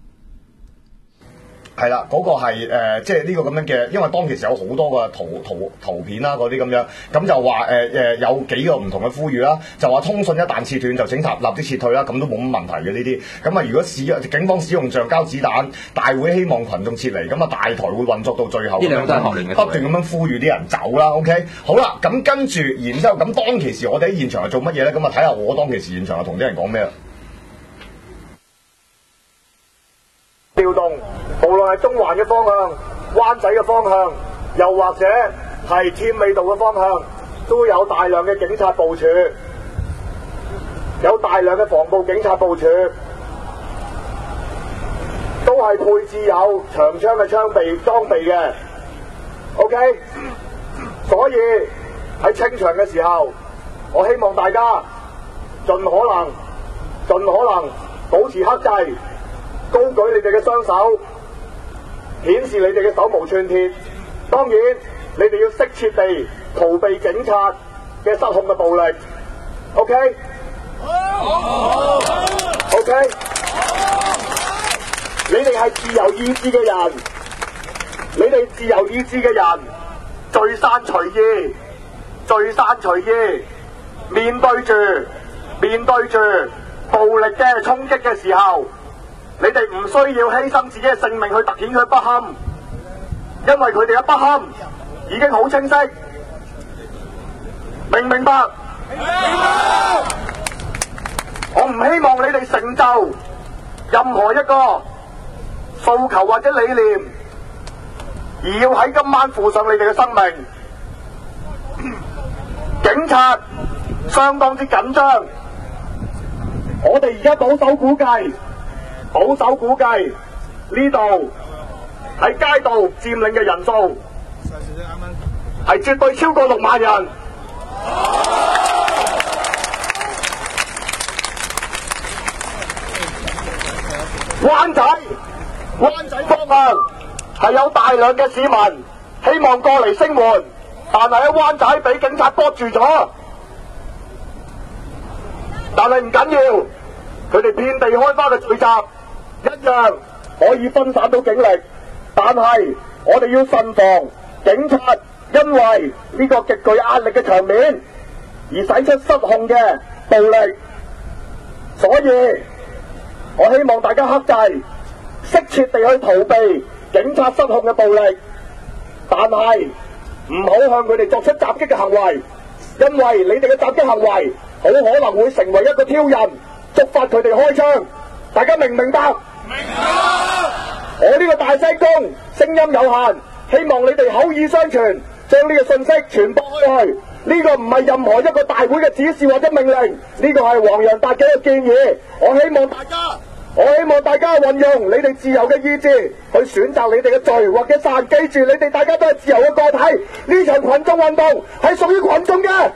係啦，嗰個係即係呢個咁樣嘅，因為當其時有好多個圖片啦，嗰啲咁樣，咁就話有幾個唔同嘅呼籲啦，就話通訊一旦切斷就請立即撤退啦，咁都冇乜問題嘅呢啲。咁啊，如果警方使用橡膠子彈，大會希望群眾撤離，咁啊大台會運作到最後， 呢兩個都係學年嘅， 不斷咁樣呼籲啲人走啦。OK， 好啦，咁跟住，然之後咁當其時我哋喺現場係做乜嘢咧？咁啊睇下我當其時現場係同啲人講咩啦。調動，無論係中環嘅方向、灣仔嘅方向，又或者係添美道嘅方向，都有大量嘅警察部署，有大量嘅防暴警察部署，都係配置有長槍嘅裝備嘅。OK， 所以喺清場嘅時候，我希望大家盡可能保持克制。高舉你哋嘅雙手，顯示你哋嘅手無寸鐵。當然，你哋要適切地逃避警察嘅失控嘅暴力。OK， OK， 你哋係自由意志嘅人，你哋自由意志嘅人，聚散隨意，面對住暴力嘅衝擊嘅時候。你哋唔需要犧牲自己嘅性命去凸顯佢不堪，因為佢哋嘅不堪已經好清晰，明唔明白？明白。我唔希望你哋成就任何一個訴求或者理念，而要喺今晚付上你哋嘅生命。警察相當之緊張，我哋而家保守估計呢度喺街道佔領嘅人數係絕對超過6萬人。灣仔方向係有大量嘅市民希望過嚟聲援，但係喺灣仔俾警察綁住咗。但係唔緊要，佢哋遍地開花嘅聚集一樣可以分散到警力，但係我哋要慎防警察因為呢個極具壓力嘅場面而使出失控嘅暴力，所以我希望大家克制，適切地去逃避警察失控嘅暴力，但係唔好向佢哋作出襲擊嘅行為，因為你哋嘅襲擊行為好可能會成為一個挑釁，觸發佢哋開槍。大家明唔明白？明白。我呢個大聲公，聲音有限，希望你哋口耳相傳，將呢個信息傳播開去。 呢個唔係任何一個大會嘅指示或者命令，呢個係黃洋達嘅一個建議。我希望大家運用你哋自由嘅意志去選擇你哋嘅罪或者殺。記住，你哋大家都係自由嘅個體，呢場群眾運動係屬於群眾嘅。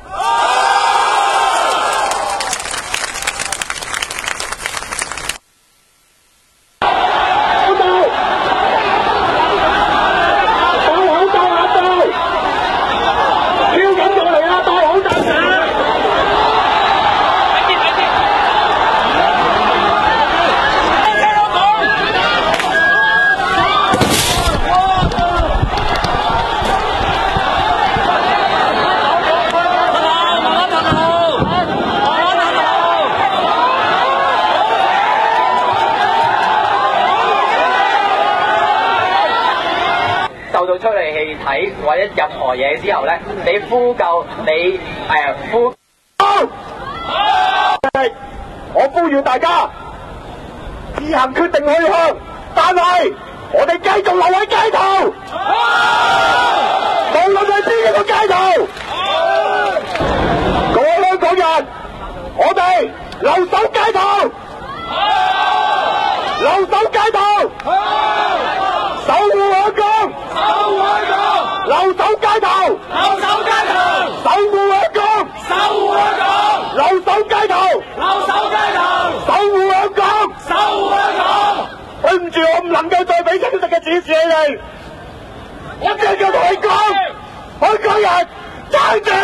受到催淚氣體或者任何嘢之後咧，你呼救， 我呼籲大家自行決定去向，但係我哋繼續留喺街頭，無論係邊一個街頭，各位香港人，我哋留守街頭，留守街頭，守護香港，守護香港，留守街頭，留守街頭，守護香港，守護香港，留守街頭，留守街頭，守護香港，守護香港。對唔住，我唔能夠再俾清晰嘅指示你哋，我只係要同你講，香港人撐住，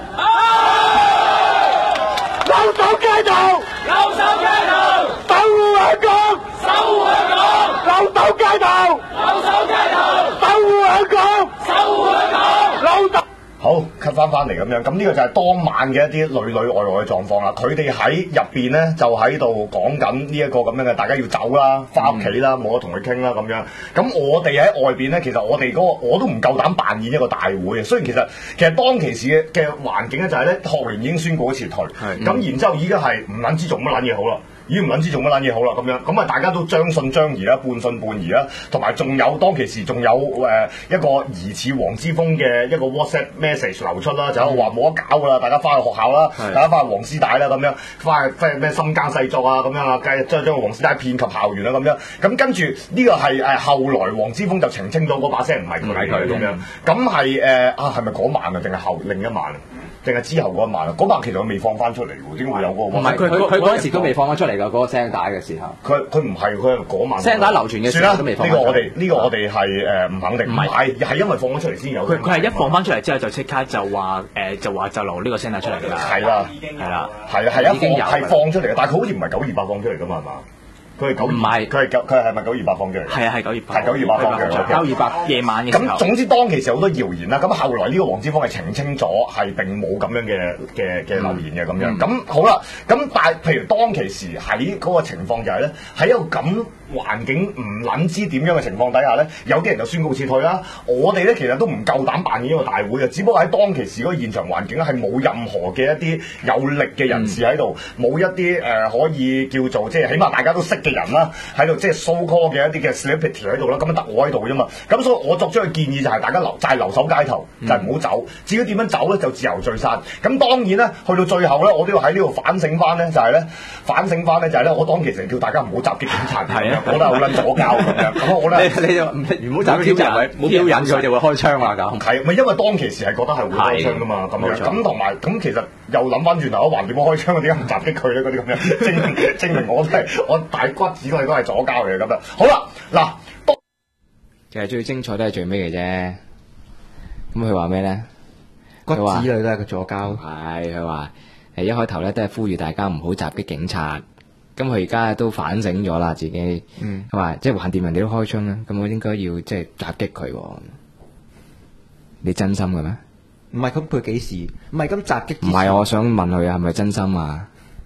留守街頭，留守街頭，守護香港，守護香港，留守街頭，留守街頭，守護香港，守護香港，留守。 好，cut 翻嚟咁樣，咁呢個就係當晚嘅一啲裏裏外外嘅狀況啦。佢哋喺入邊咧就喺度講緊呢一個咁樣嘅，大家要走啦，翻屋企啦，冇得同佢傾啦咁樣。咁我哋喺外邊咧，其實我哋嗰個我都唔夠膽扮演一個大會嘅。雖然其實當其時嘅環境咧就係咧，學聯已經宣告咗撤退，咁然之後已經係唔撚知做乜撚嘢好啦。已經唔撚知做乜撚嘢好啦，咁啊大家都將信將疑啦，半信半疑啦，同埋仲有當其時仲有一個疑似黃之鋒嘅一個 WhatsApp message 流出啦，就喺度話冇得搞噶啦，大家翻去學校啦，大家翻去黃絲帶啦咁樣，翻去咩深耕細作啊咁樣啊，將個黃絲帶遍及校園啦咁樣，咁跟住呢個係後來黃之鋒就澄清咗嗰把聲唔係佢咁樣，咁係係咪嗰晚啊，定係另一晚啊？定係之後嗰一晚啊？嗰晚其實佢未放翻出嚟喎，點解會有嗰個？ 唔係佢嗰陣時都未放翻出嚟㗎，嗰個聲帶嘅時候。 佢唔係佢係嗰晚聲帶流傳嘅時候都未放翻出嚟。 呢個我哋係唔肯定，唔係因為放咗出嚟先有。 佢係一放翻出嚟之後就即刻就話就留呢個聲帶出嚟㗎啦。 係啦， 係啦， 係放出嚟嘅，但係佢好似唔係928放出嚟㗎嘛，係嘛？佢係9，唔係佢係咪928放出嚟？ 係928， 係928放嘅 ，928夜晚嘅時候。 咁總之當其時好多謠言啦，咁後來呢個黃之鋒係澄清咗係並冇咁樣嘅留言嘅咁樣。咁好啦，咁但係譬如當其時喺嗰個情況就係咧，喺一個咁環境唔撚知點樣嘅情況底下咧，有啲人就宣告撤退啦。我哋咧其實都唔夠膽扮演一個大會嘅，只不過喺當其時嗰個現場環境咧係冇任何嘅一啲有力嘅人士喺度，冇一啲可以叫做即係起碼大家都識嘅人啦，喺度即係 so call 嘅一啲嘅 celebrity 喺度啦，咁樣得我喺度啫嘛。咁所以我作出嘅建議就係大家留守街頭，就係唔好走。至於點樣走咧，就自由聚散。咁當然咧，去到最後咧，我都要喺呢度反省翻咧，就係咧，我當其時叫大家唔好襲擊警察，我覺得好撚左膠咁樣。咁我覺得你就唔好襲擊人，唔好挑釁佢哋會開槍啊咁。 係咪因為當其時係覺得係會開槍噶嘛？咁樣咁同埋咁其實又諗翻轉頭，我橫掂我開槍，我點解唔襲擊佢咧？嗰啲咁樣證明我大骨子都係左膠嚟嘅咁樣。好啦，嗱， 其實最精彩都係最尾嘅啫。咁佢話咩咧？ 骨子裏都係個左膠。 係佢話一開頭咧都係呼籲大家唔好襲擊警察。咁佢而家都反省咗啦，自己係嘛，即係橫掂人哋都開槍啦，咁我應該要即係襲擊佢。你真心嘅咩？ 唔係咁，佢幾時？唔係咁襲擊。 唔係，我想問佢係咪真心啊？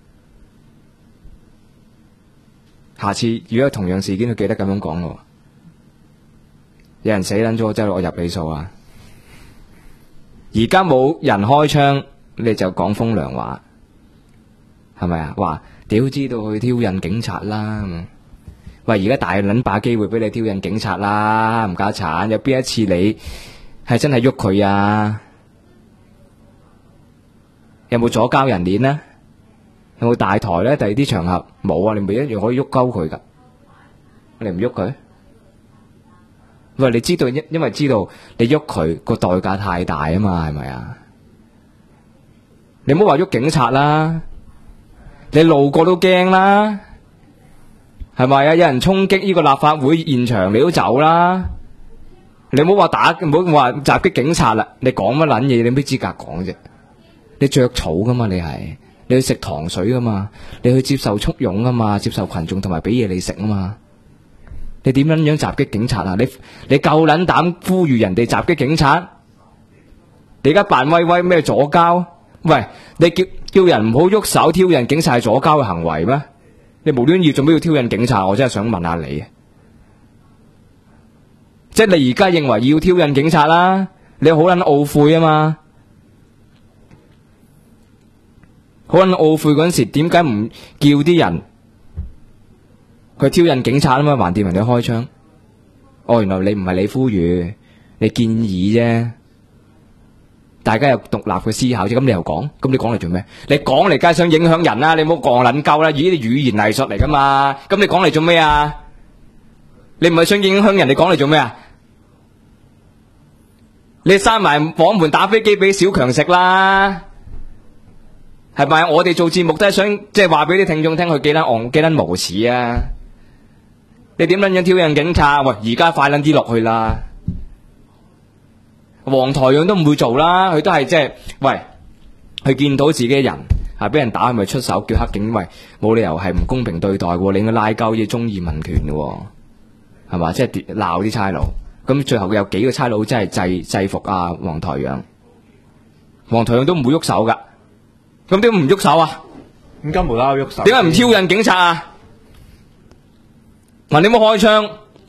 下次如果有同樣事件，佢記得咁樣講喎。有人死撚咗，之後我入你數啊！而家冇人開槍，你就講風涼話，係咪啊？話屌知道去挑釁警察啦！喂，而家大撚把機會俾你挑釁警察啦，唔家產有邊一次你係真係喐佢啊？ 有冇左交人鏈呢？有冇大台呢？第二啲場合冇啊，你咪一樣可以喐鳩佢噶，你唔喐佢？喂，你知道因為知道你喐佢個代價太大啊嘛，係咪啊？你唔好話喐警察啦，你路過都驚啦，係咪啊？有人衝擊呢個立法會現場，你都走啦。你唔好話唔好話襲擊警察啦，你講乜撚嘢？你咩資格講啫？你着草噶嘛？你去食糖水噶嘛？你去接受簇擁噶嘛？接受群眾同埋俾嘢你食啊嘛？你點樣襲擊警察啊？你夠撚膽呼籲人哋襲擊警察？你而家扮威威咩左膠？喂，你叫人唔好喐手挑釁警察係左膠嘅行為咩？你無端要做咩要挑釁警察？我真係想問下你，即係你而家認為要挑釁警察啦，你好撚懊悔啊嘛？好撚懊悔嗰陣時，點解唔叫啲人去挑釁警察啊嘛？橫掂人哋開槍，哦，原來你唔係你呼籲，你建議啫。大家有獨立嘅思考啫，咁你又講，咁你講嚟做咩？你講嚟梗係想影響人啦，你唔好講撚鳩啦，呢啲語言藝術嚟噶嘛，咁你講嚟做咩啊？你唔係想影響人，你講嚟做咩啊？你閂埋房門打飛機俾小強食啦，係咪？我哋做節目都係想即係話俾啲聽眾聽，佢幾撚無恥啊！你點撚樣挑釁警察？喂，而家快撚啲落去啦！黃台仰都唔會做啦，佢都係即係，喂，佢見到自己嘅人係俾人打，係咪出手叫黑警？喂，冇理由係唔公平對待嘅，你應該拉鳩嘢中意民權嘅，係嘛？即係鬧啲差佬，咁最後有幾個差佬真係制服啊黃台仰，黃台仰都唔會喐手噶，咁點解唔喐手啊？ 點解無啦啦喐手？ 點解唔挑釁警察啊？問你冇開槍？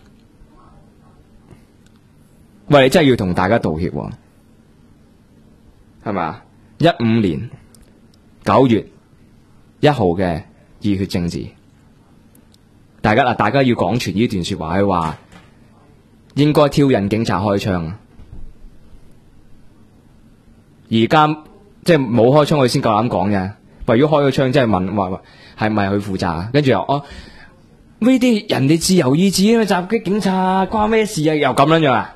喂，你真係要同大家道歉喎，係咪？15年9月1號嘅熱血政治，大家要講全呢段說話，佢話應該挑釁警察開槍啊！而家即係冇開槍，佢先夠膽講嘅。喂，如果開咗槍，即係問話係咪佢負責啊？跟住又呢啲人哋自由意志啊，襲擊警察關咩事啊？又咁樣啊？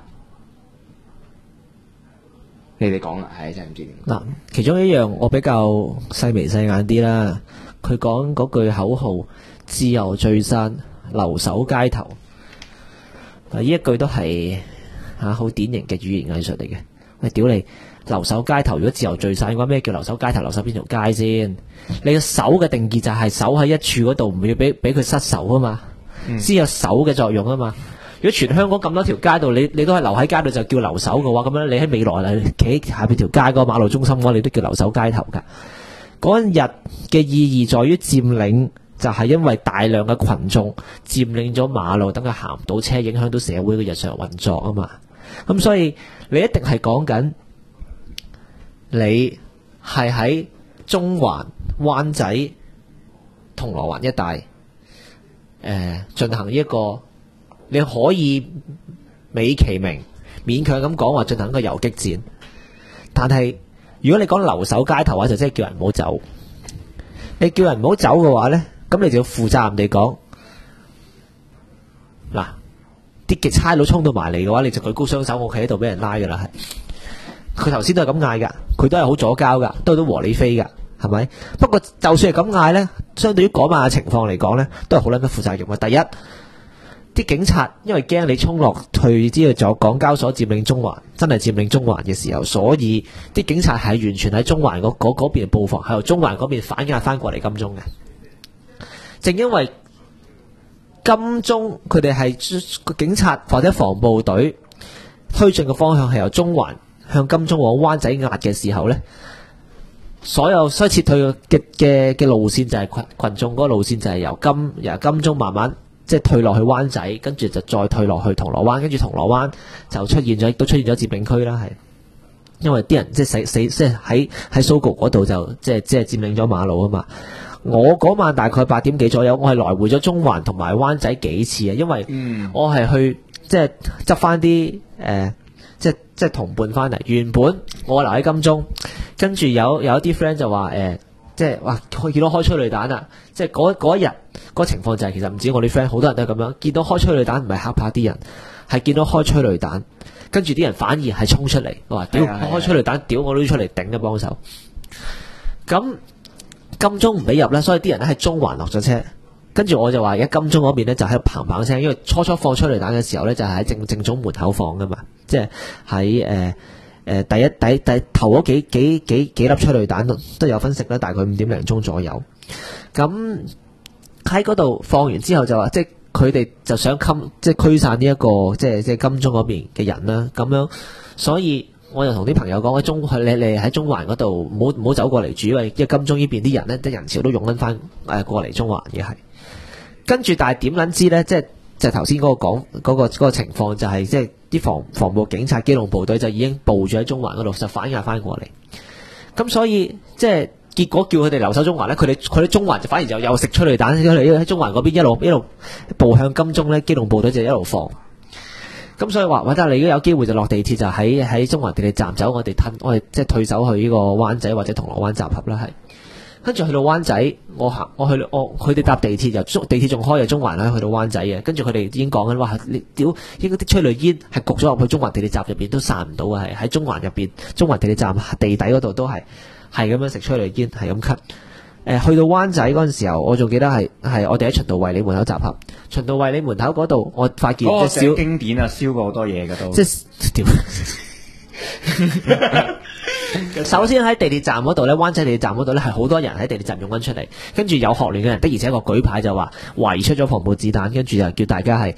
你哋講啦，係真係唔知點。 嗱，其中一樣我比較細眉細眼啲啦，佢講嗰句口號：自由聚散，留守街頭。呢一句都係好典型嘅語言藝術嚟嘅。喂，屌你，留守街頭，如果自由聚散嘅話，咩叫留守街頭？留守邊條街先？你個守嘅定義就係守喺一處嗰度，唔要俾佢失守啊嘛，先有守嘅作用啊嘛。如果全香港咁多條街度，你都係留喺街度就叫留守嘅話，咁樣你喺未來你企喺下邊條街嗰個馬路中心嘅話，你都叫留守街頭噶。嗰日嘅意義在於佔領，就係因為大量嘅群眾佔領咗馬路，等佢行唔到車，影響到社會嘅日常運作啊嘛。咁所以你一定係講緊你係喺中環、灣仔、銅鑼灣一帶進行一個。你可以美其名勉強咁講話進行一個游擊戰，但係如果你講留守街頭嘅話，就即係叫人唔好走。你叫人唔好走嘅話呢，咁你就要負責任地講，嗱，啲嘅差佬衝到埋嚟嘅話，你就舉高雙手，我企喺度俾人拉噶啦。係佢頭先都係咁嗌噶，佢都係好左膠噶，都和理非噶，係咪？不過就算係咁嗌呢，相對於嗰晚嘅情況嚟講呢，都係好撚不負責任嘅。第一，啲警察因為驚你衝落去之後咗港交所佔領中環，真係佔領中環嘅時候，所以啲警察係完全喺中環嗰邊布防，係由中環嗰邊反壓翻過嚟金鐘嘅。正因為金鐘佢哋係警察或者防暴隊推進嘅方向係由中環向金鐘往灣仔壓嘅時候呢，所撤退嘅路線就係群眾嗰個路線就係由金鐘慢慢。即係退落去灣仔，跟住就再退落去銅鑼灣，跟住銅鑼灣就出現咗，亦都出現咗佔領區啦。係因為啲人即係即係喺蘇局嗰度就即係佔領咗馬路啊嘛。我嗰晚大概8點幾左右，我係來回咗中環同埋灣仔幾次啊，因為我係去即係執翻啲即係同伴翻嚟。原本我留喺金鐘， 跟住有一啲 friend 就話即係哇，見到開催淚彈啦！即係嗰一日嗰情況就係其實唔止我啲 friend， 好多人都係咁樣，見到開催淚彈唔係嚇怕啲人，係見到開催淚彈，跟住啲人反而係衝出嚟，話屌開催淚彈，屌我都要出嚟頂嘅幫手。咁金鐘唔俾入咧，所以啲人咧喺中環落咗車。跟住我就話而家金鐘嗰邊咧就喺度砰砰聲，因為初放催淚彈嘅時候咧就係喺正總門口放噶嘛，即係喺第頭嗰幾粒催淚彈都有分食啦，大概5點零鐘左右。咁喺嗰度放完之後就話，即係佢哋就想即係驅散呢一個即係金鐘嗰邊嘅人啦。咁樣，所以我就同啲朋友講，你喺中環嗰度唔好走過嚟住，因為金鐘呢邊啲人咧，啲人潮都湧翻過嚟中環嘅係。跟住，但係點撚知咧？即係頭先嗰個講嗰個情況，就係即係啲防暴警察機動部隊就已經佈住喺中環嗰度，就反壓翻過嚟。咁所以即係結果叫佢哋留守中環咧，佢哋中環就反而就又食催淚彈，喺中環嗰邊一路步向金鐘咧，機動部隊就一路放。咁所以話，得你如果有機會就落地鐵，就喺中環地鐵站走，我哋即係退守去呢個灣仔或者銅鑼灣集合啦，係。跟住去到灣仔，佢哋搭地鐵地鐵仲開由中環啦，去到灣仔嘅。跟住佢哋已經講緊，哇！你屌，應該啲催淚煙係焗咗入去中環地鐵站入邊都散唔到嘅，係喺中環入邊，中環地鐵站地底嗰度都係咁樣食催淚煙，係咁咳。去到灣仔嗰陣時候，我仲記得係我哋喺循道衛理門口集合。循道衛理門口嗰度，我發現嗰個小經典啊，燒過好多嘢嘅都。即係點？ 首先喺地鐵站嗰度咧，灣仔地鐵站嗰度咧係好多人喺地鐵站湧緊出嚟，跟住有學聯嘅人的而且確舉牌就話圍出咗防暴子彈，跟住就叫大家係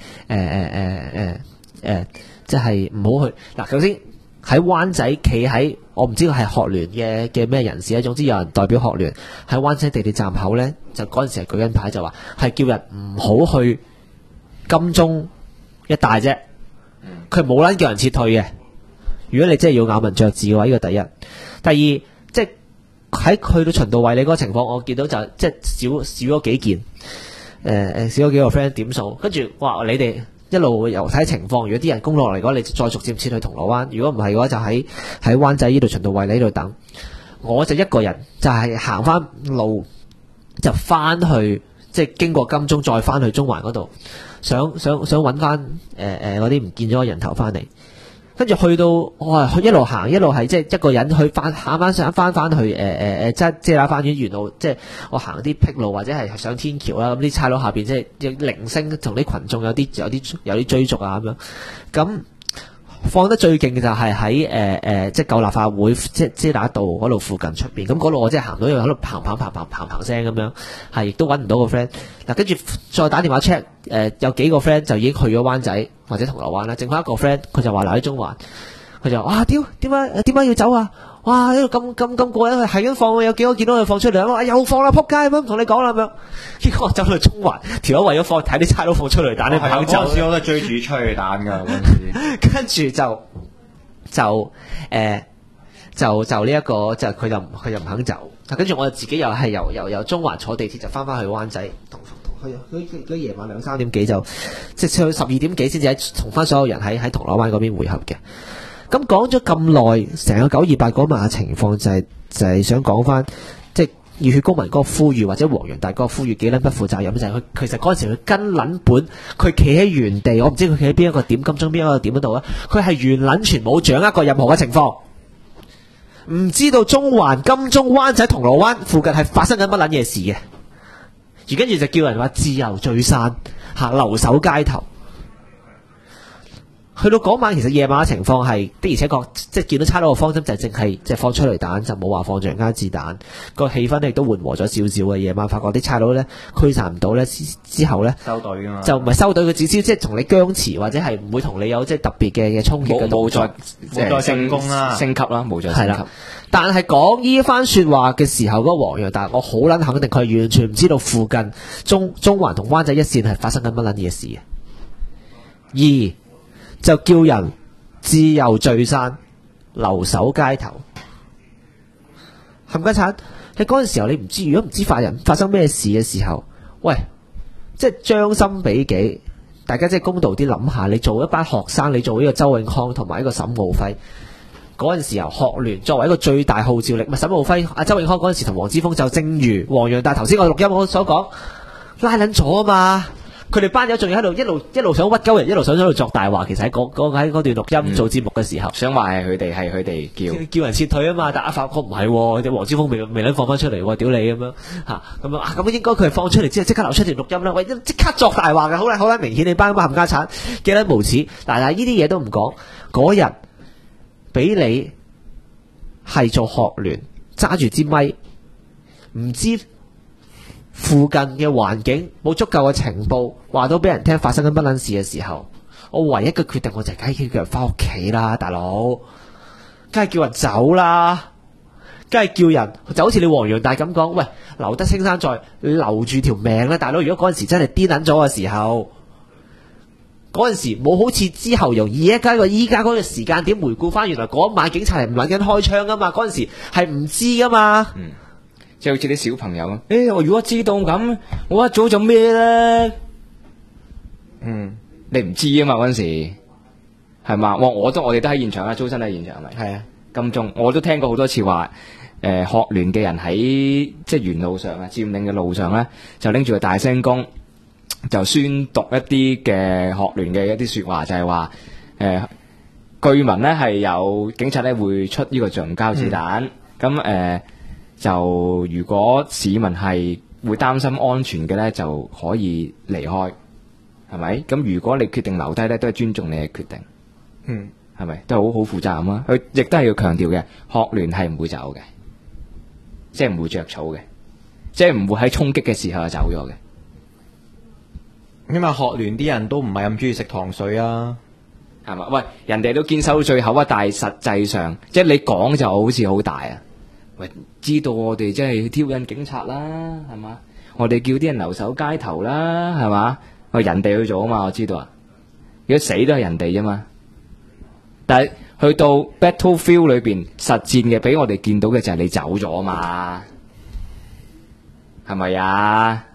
即係唔好去嗱。首先喺灣仔企喺我唔知佢係學聯嘅咩人士咧，總之有人代表學聯喺灣仔地鐵站口咧，就嗰陣時係舉緊牌就話係叫人唔好去金鐘一帶啫，佢冇撚叫人撤退嘅。如果你真係要咬文嚼字嘅話，呢個第一。第二，即係喺去到循道衛理嗰個情況，我見到就即係少咗幾件，少咗幾個 friend 點數。跟住哇，你哋一路由睇情況，如果啲人攻落嚟嘅話，你再逐漸撤去銅鑼灣。如果唔係嘅話，就喺灣仔呢度循道衛理呢度等。我就一個人就係行翻路，就翻去即係經過金鐘，再翻去中環嗰度，想揾翻嗰啲唔見咗嘅人頭翻嚟。跟住去到，我係一路行一路係即係一個人去翻去遮打花園沿路，即係我行啲僻路或者係上天橋啦。咁啲差佬下邊即係零星同啲群眾有啲追逐啊咁樣。咁放得最勁嘅就係喺即係舊立法會即係遮打道嗰度附近出邊。咁嗰度我即係行到喺度砰聲咁樣，係亦都揾唔到個 friend。嗱，跟住再打電話 check，有幾個 friend 就已經去咗灣仔或者銅鑼灣啦，剩翻一個 friend 佢就話留喺中環，佢就話哇屌點解要走啊？哇呢度咁過癮，係咁放，有幾個見到佢放出嚟，哇又放啦撲街咁同你講啦咁樣，結果我走去中環，條友為咗放睇啲差佬放催淚彈，你唔肯走。 嗰陣時我都追住催淚彈㗎嗰陣時， 跟住就呢一個就佢就唔肯走，跟住我就自己又係由中環坐地鐵就翻去灣仔，佢夜晚2-3點幾就即係12點幾先至同翻所有人喺銅鑼灣嗰邊會合嘅。咁講咗咁耐，成個928嗰晚嘅情況就係想講翻，即係熱血公民嗰個呼籲或者黃洋達嗰個呼籲幾撚不負責任，就係佢其實嗰陣時佢跟撚本，佢企喺原地，我唔知佢企喺邊一個點，金鐘邊一個點嗰度啊，佢係完撚全冇掌握過任何嘅情況，唔知道中環、金鐘、灣仔、銅鑼灣附近係發生緊乜撚嘢事嘅，而跟住就叫人話自由聚散留守街頭。去到嗰晚，其實夜晚嘅情況係的而且確，即係見到差佬嘅方針就係淨係即係放催淚彈，就冇話放橡膠子彈。個氣氛亦都緩和咗少少嘅。夜晚發覺啲差佬咧驅散唔到咧，之後咧收隊㗎嘛， 就唔係收隊，佢至少即係同你僵持，或者係唔會同你有即係特別嘅衝擊嘅動作， 冇再進攻啦， 升級啦，冇再升級。 但係講呢番説話嘅時候，嗰個黃洋達，我好撚肯定佢係完全唔知道附近中環同灣仔一線係發生緊乜撚嘢事嘅。就叫人自由聚散，留守街頭。冚家鏟，喺嗰陣時候你唔知，如果唔知發生咩事嘅時候，喂，即係將心比己，大家即係公道啲諗下，你做一班學生，你做呢個周永康同埋呢個沈傲輝， 嗰陣時候學聯作為一個最大號召力，咪沈浩輝、阿周永康嗰陣時同黃之鋒就正如黃洋達頭先我錄音我所講，拉撚咗啊嘛！佢哋班友仲要喺度一路想屈鳩人，一路想喺度作大話。其實喺嗰段錄音做節目嘅時候， 想話係佢哋叫人撤退啊嘛。但阿發覺唔係喎，隻黃之鋒未撚放翻出嚟喎，屌你咁樣嚇咁樣啊！咁應該佢係放出嚟之後即刻流出條錄音啦。喂，即刻作大話嘅，好啦，明顯你班冚家產幾撚無恥。但係呢啲嘢都唔講，嗰日俾你係做學聯揸住支咪，唔知附近嘅環境冇足夠嘅情報，話到俾人聽發生緊不撚事嘅時候，我唯一嘅決定我就係梗係叫人翻屋企啦，大佬，梗係叫人走啦，梗係叫人就好似你黃洋達咁講，喂，留得青山在，你留住條命啦，大佬。如果嗰陣時真係癲撚咗嘅時候，嗰陣時冇好似之後由依家嗰個時間點回顧翻，原來嗰晚警察係唔撚緊開槍噶嘛，嗰陣時係唔知噶嘛。 即係好似啲小朋友咁，我如果知道咁，我一早就咩咧？你唔知啊嘛嗰陣時，係嘛？我哋都喺現場啊，周身都喺現場係咪？係啊，金鐘我都聽過好多次話，學聯嘅人喺即係沿路上啊，佔領嘅路上咧，就拎住個大聲公，就宣讀一啲嘅學聯嘅一啲說話，就係話據聞咧係有警察咧會出呢個橡膠子彈，咁就如果市民係會擔心安全嘅咧，就可以離開，係咪？咁如果你決定留低咧，都係尊重你嘅決定，係咪？都係好負責任啊！佢亦都係要強調嘅，學聯係唔會走嘅，即係唔會着草嘅，即係唔會喺衝擊嘅時候就走咗嘅。 因為學聯啲人都唔係咁中意食糖水啊， 係嘛？喂，人哋都堅守到最後啊，但係實際上，即係你講就好似好大啊！喂，知道我哋真係挑釁警察啦，係嘛？我哋叫啲人留守街頭啦，係嘛？喂，人哋去做啊嘛，我知道啊。如果死都係人哋啫嘛。但係去到 battlefield 裏邊實戰嘅，俾我哋見到嘅就係你走咗啊嘛，係咪啊？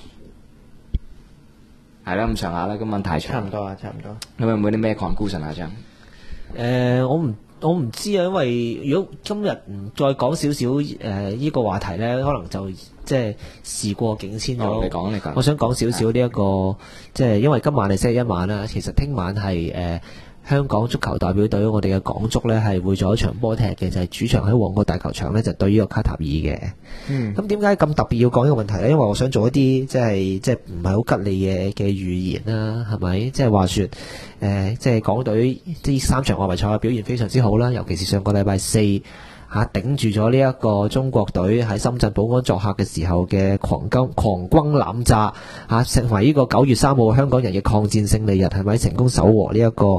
係啦，咁上下啦，咁問題差唔多啊，差唔多。 咁有冇啲咩 conclusion 啊？張？ 我唔知啊，因為如果今日唔再講少少呢個話題咧，可能就即係事過境遷咗。 你講。 我想講少少呢一個，即係因為今晚係星期一晚啦，其實聽晚係香港足球代表隊我哋嘅港足咧係會做一場波踢嘅，就係主場喺旺角大球場咧就對呢個卡塔爾嘅。咁點解咁特別要講呢個問題咧？因為我想做一啲即係唔係好吉利嘅預言啦，係咪？即係話說即係港隊呢3場外圍賽嘅表現非常之好啦，尤其是上個禮拜4頂住咗呢一個中國隊喺深圳寶安作客嘅時候嘅狂轟濫炸成為呢個9月3號香港人嘅抗戰勝利日，係咪成功守和呢一個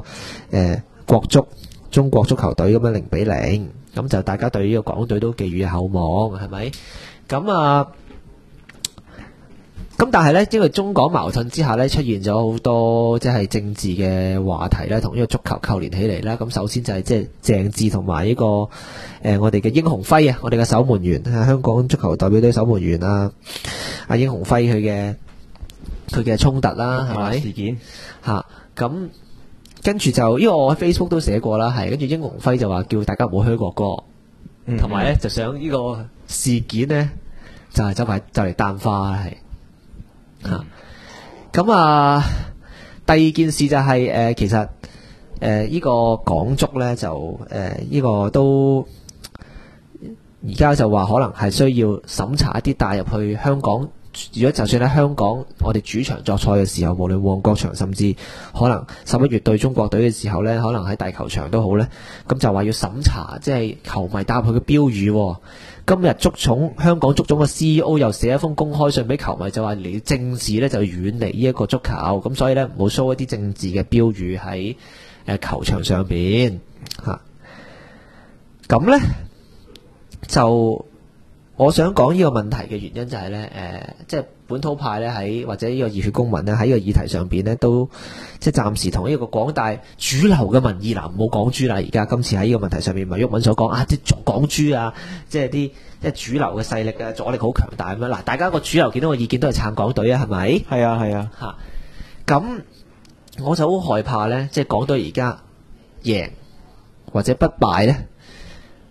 中國足球隊咁樣0-0，咁就大家對呢個港隊都寄予厚望，係咪？咁但係呢，因為中港矛盾之下呢，出現咗好多即係政治嘅話題呢，同呢個足球扣連起嚟啦。咁首先就係即係鄭智同埋呢個我哋嘅英雄輝啊，我哋嘅守門員香港足球代表隊守門員阿英雄輝佢嘅衝突啦，係咪事件咁跟住就因為我喺 Facebook 都寫過啦，係跟住英雄輝就話叫大家唔好噓國歌，同埋呢就想呢個事件呢，就係就嚟淡化係。第二件事就係其實呢個港足呢，就呢個都而家就話可能係需要審查一啲帶入去香港。如果就算喺香港我哋主場作賽嘅時候，無論旺角場甚至可能11月對中國隊嘅時候呢，可能喺大球場都好呢，咁就話要審查即係球迷帶入去嘅標語。今日香港足總嘅 CEO 又寫一封公開信俾球迷，就話你政治呢就遠離呢一個足球，咁所以呢，唔好 show 一啲政治嘅標語喺球場上邊咁呢，就我想講呢個問題嘅原因就係呢，即係本土派呢，喺或者呢個熱血公民呢，喺呢個議題上邊呢，都即係暫時同呢個廣大主流嘅民意唔好講豬啦。而家今次喺呢個問題上面，咪毓民所講啲講豬啊，即係啲即係主流嘅勢力啊，阻力好強大咁樣。嗱，大家個主流見到個意見都係撐港隊啊，係咪？係啊。咁我就好害怕呢，即係港隊而家贏或者不敗呢，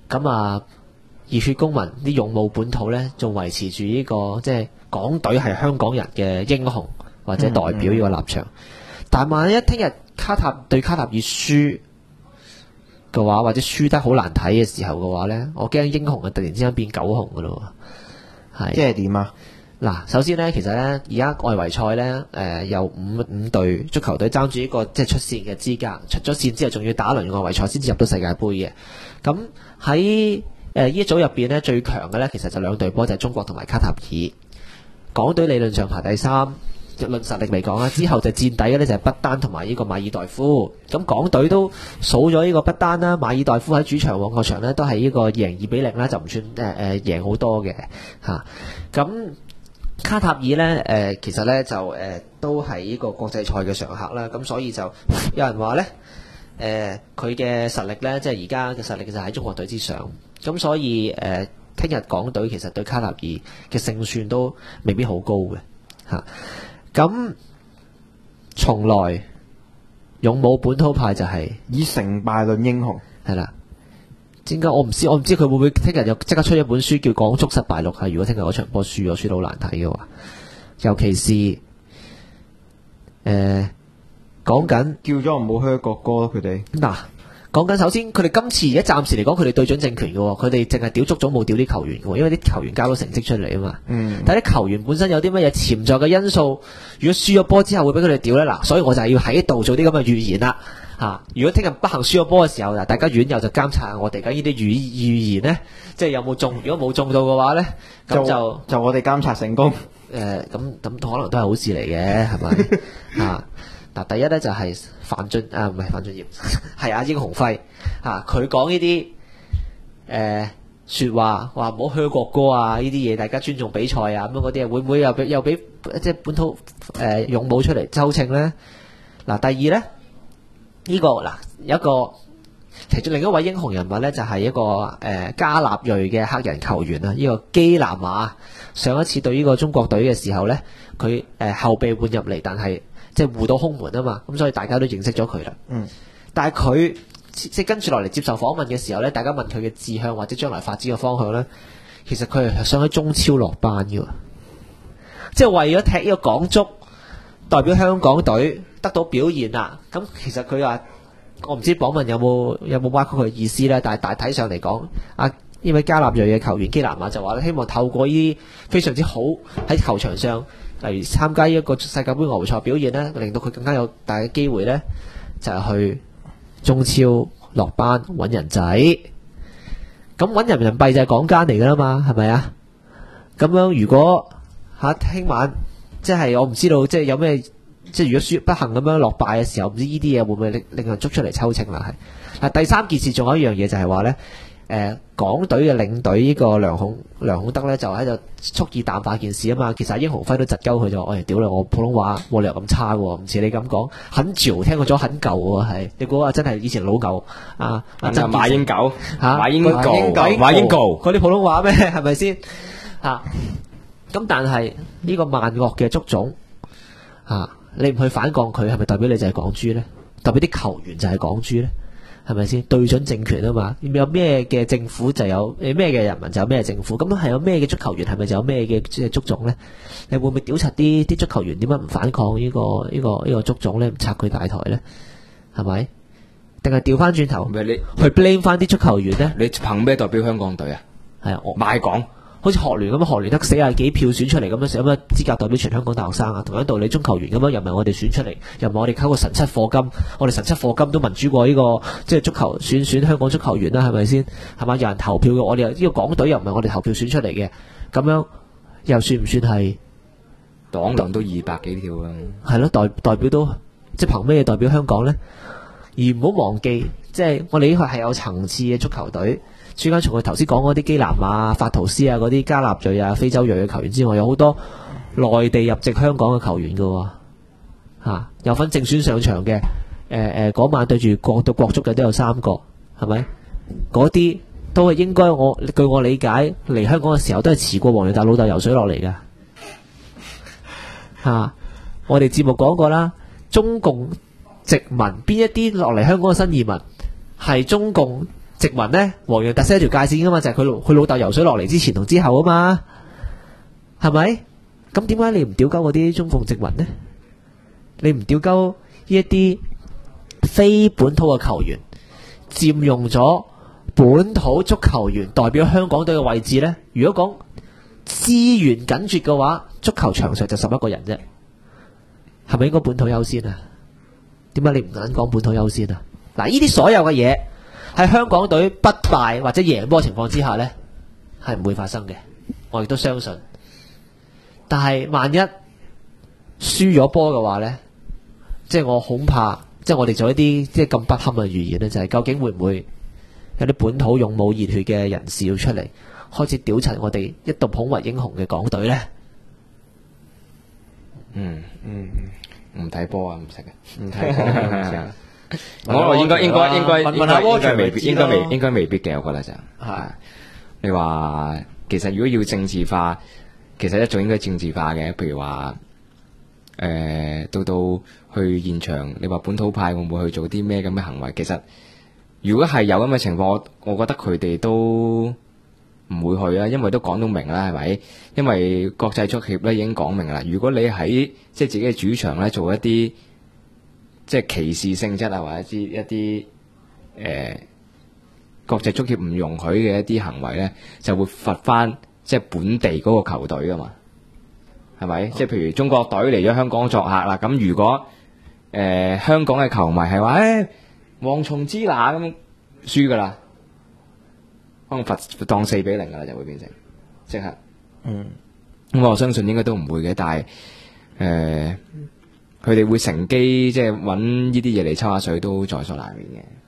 咁啊，熱血公民啲勇武本土咧，仲維持住呢個即係港隊係香港人嘅英雄或者代表呢個立場。但係萬一聽日卡塔爾輸嘅話，或者輸得好難睇嘅時候嘅話咧，我驚英雄啊突然之間變狗熊噶咯喎。係。 即係點啊？ 嗱，首先咧，其實咧，而家外圍賽咧，有五隊足球隊爭住呢個即係出線嘅資格，出咗線之後仲要打輪外圍賽先至入到世界盃嘅。咁喺呢一組入邊咧，最強嘅咧，其實就兩隊波，就係中國同埋卡塔爾。港隊理論上排第三，論實力嚟講啦，之後就墊底嘅咧就係不丹同埋呢個馬爾代夫。咁港隊都數咗呢個不丹啦，馬爾代夫喺主場旺角場咧都係呢個贏2-0啦，就唔算贏好多嘅嚇。咁卡塔爾咧，其實咧就都係呢個國際賽嘅常客啦，咁所以就有人話咧，佢嘅實力咧，即係而家嘅實力就喺中國隊之上，咁所以聽日港隊其實對卡塔爾嘅勝算都未必好高嘅嚇。咁從來勇武本土派就係以成敗論英雄， 係啦。點解我唔知佢會唔會聽日又即刻出一本書叫《港足失敗錄》啊？如果聽日嗰場波輸咗，輸到好難睇嘅話，尤其是講緊叫咗唔好噓國歌咯，佢哋嗱講緊首先佢哋今次而家暫時嚟講，佢哋對準政權嘅喎，佢哋淨係屌足總冇屌啲球員嘅喎，因為啲球員交到成績出嚟啊嘛。但係啲球員本身有啲乜嘢潛在嘅因素，如果輸咗波之後會俾佢哋屌咧嗱，所以我就係要喺度做啲咁嘅預言啦。如果聽日不幸輸咗波嘅時候，大家院友就監察我哋緊呢啲預言呢，即係有冇中？如果冇中到嘅話呢，咁就我哋監察成功。咁可能都係好事嚟嘅，係咪？嗱，第一呢就係唔係范俊業，係阿英雄輝佢講呢啲説話，話唔好噓國歌啊，呢啲嘢大家尊重比賽啊，咁樣嗰啲會唔會又俾即係本土勇武出嚟周稱呢？嗱，第二呢。呢個嗱有一個其中另一位英雄人物咧，就係一個加納裔嘅黑人球員啊！呢個基南馬上一次對呢個中國隊嘅時候咧，佢後備換入嚟，但係即係護到空門啊嘛，咁所以大家都認識咗佢啦。但係佢即係跟住落嚟接受訪問嘅時候咧，大家問佢嘅志向或者將來發展嘅方向咧，其實佢係想喺中超落班嘅，即係為咗踢呢個港足，代表香港隊得到表現啦，咁其實佢話我唔知訪問有冇挖佢嘅意思咧，但係大體上嚟講，呢位加納裔嘅球員基南馬就話希望透過呢啲非常之好喺球場上，例如參加一個世界盃外圍賽表現咧，令到佢更加有大嘅機會咧，就係去中超落班揾人仔。咁揾人民幣就係港奸嚟噶啦嘛，係咪啊？咁樣如果聽晚即係我唔知道，即係有咩？即係如果輸不幸咁樣落敗嘅時候，唔知呢啲嘢會唔會令人捉出嚟抽秤啦？係第三件事，仲有一樣嘢就係話咧，港隊嘅領隊呢個梁孔德咧就喺度蓄意淡化件事啊嘛。其實英雄輝都窒鳩佢就話：屌你，我普通話冇理由咁差喎，唔似你咁講。很潮聽過咗很舊喎，係你估真係以前老舊啊？ 馬英九馬英九嗰啲普通話咩？係咪先咁但係呢個萬惡嘅足總你唔去反抗佢，係咪代表你就係港豬呢？代表啲球員就係港豬呢？係咪先？對準政權啊嘛，有咩嘅政府就有咩嘅人民就有咩政府，咁係有咩嘅足球員係咪就有咩嘅即係足總呢？你會唔會屌柒啲足球員點解唔反抗呢個足總呢？唔拆佢大台呢？係咪？定係調翻轉頭去 blame 翻啲足球員呢？ 你憑咩代表香港隊啊？ 係我賣港。 好似學聯咁樣，學聯得40幾票選出嚟咁樣，有乜資格代表全香港大學生啊？同樣道理，中球員咁樣又唔係我哋選出嚟，又唔係我哋溝個神七課金，我哋神七課金都民主過呢個即係足球選香港足球員啦，係咪先？係嘛？有人投票嘅，我哋呢個港隊又唔係我哋投票選出嚟嘅，咁樣又算唔算係黨員都200幾票啊？ 係咯，代表到即係憑咩代表香港呢？而唔好忘記，即係我哋呢個係有層次嘅足球隊。除咗從佢頭先講嗰啲基南啊、法圖斯啊嗰啲加納裔啊、非洲裔嘅球員之外，有好多內地入籍香港嘅球員㗎喎，有份正選上場嘅，嗰晚對住國足嘅都有3個，係咪？嗰啲都係應該據我理解嚟香港嘅時候都係遲過黃洋達老豆游水落嚟㗎，我哋節目講過啦，中共殖民邊一啲落嚟香港嘅新移民係中共殖民咧，黃洋達 set 一條界線噶嘛，就係佢老豆游水落嚟之前同之後啊嘛，係咪？咁點解你唔屌鳩嗰啲中共殖民呢？你唔屌鳩呢一啲非本土嘅球員佔用咗本土足球員代表香港隊嘅位置呢？如果講資源緊絀嘅話，足球場上就11個人啫，係咪應該本土優先啊？點解你唔敢講本土優先啊？嗱，呢啲所有嘅嘢喺香港隊不敗或者贏波情況之下呢，係唔會發生嘅，我亦都相信。但係萬一輸咗波嘅話呢，即係我恐怕，即係我哋做一啲即係咁不堪嘅預言呢，就係究竟會唔會有啲本土勇武熱血嘅人士要出嚟，開始屌柒我哋一度捧為英雄嘅港隊呢？ 唔睇波啊，唔識嘅， 唔睇波唔識啊。 我應該問下柯翔未必，應該該未必嘅，我覺得就係你話，其實如果要政治化，其實一早應該政治化嘅。譬如話，到去現場，你話本土派會唔會去做啲咩咁嘅行為？其實如果係有咁嘅情況，我覺得佢哋都唔會去啊，因為都講到明啦，係咪？因為國際足協咧已經講明啦，如果你喺即係自己嘅主場咧做一啲即係歧視性質啊，或者一啲國際足協唔容許嘅一啲行為咧，就會罰翻即係本地嗰個球隊噶嘛，係咪？即係譬如中國隊嚟咗香港作客啦，咁如果香港嘅球迷係話蝗蟲之拿咁輸噶啦，可能罰當4-0噶啦，就會變成即刻。咁我相信應該都唔會嘅，但係佢哋會乘機即係揾呢啲嘢嚟抽下水，都在所難免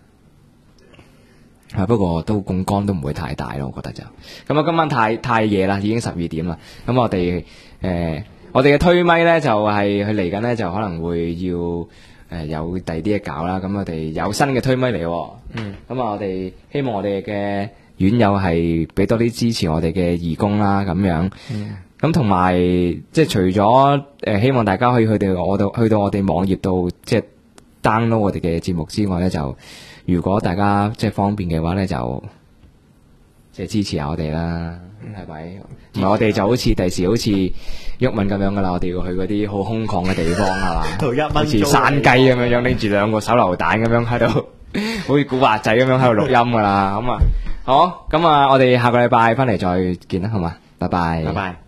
嘅。不過都槓桿都唔會太大咯，我覺得就咁啊。今晚太夜啦，已經12點啦。咁我哋嘅推咪咧就係佢嚟緊咧就可能會要有第二啲嘢搞啦。咁我哋有新嘅推咪嚟。咁啊，我哋希望我哋嘅院友係俾多啲支持我哋嘅義工啦，咁樣。咁同埋即係除咗希望大家可以去到我哋網頁度即係 download 我哋嘅節目之外咧，就如果大家即係方便嘅話咧，就即係支持下我哋啦，係咪？唔係我哋就好似第時好似毓民咁樣噶啦，我哋要去嗰啲好空曠嘅地方係嘛，好似山雞咁樣拎住2個手榴彈咁樣喺度，好似古惑仔咁樣喺度錄音噶啦。咁啊，好，咁啊，我哋下個禮拜翻嚟再見啦，好嘛？拜拜。 拜拜。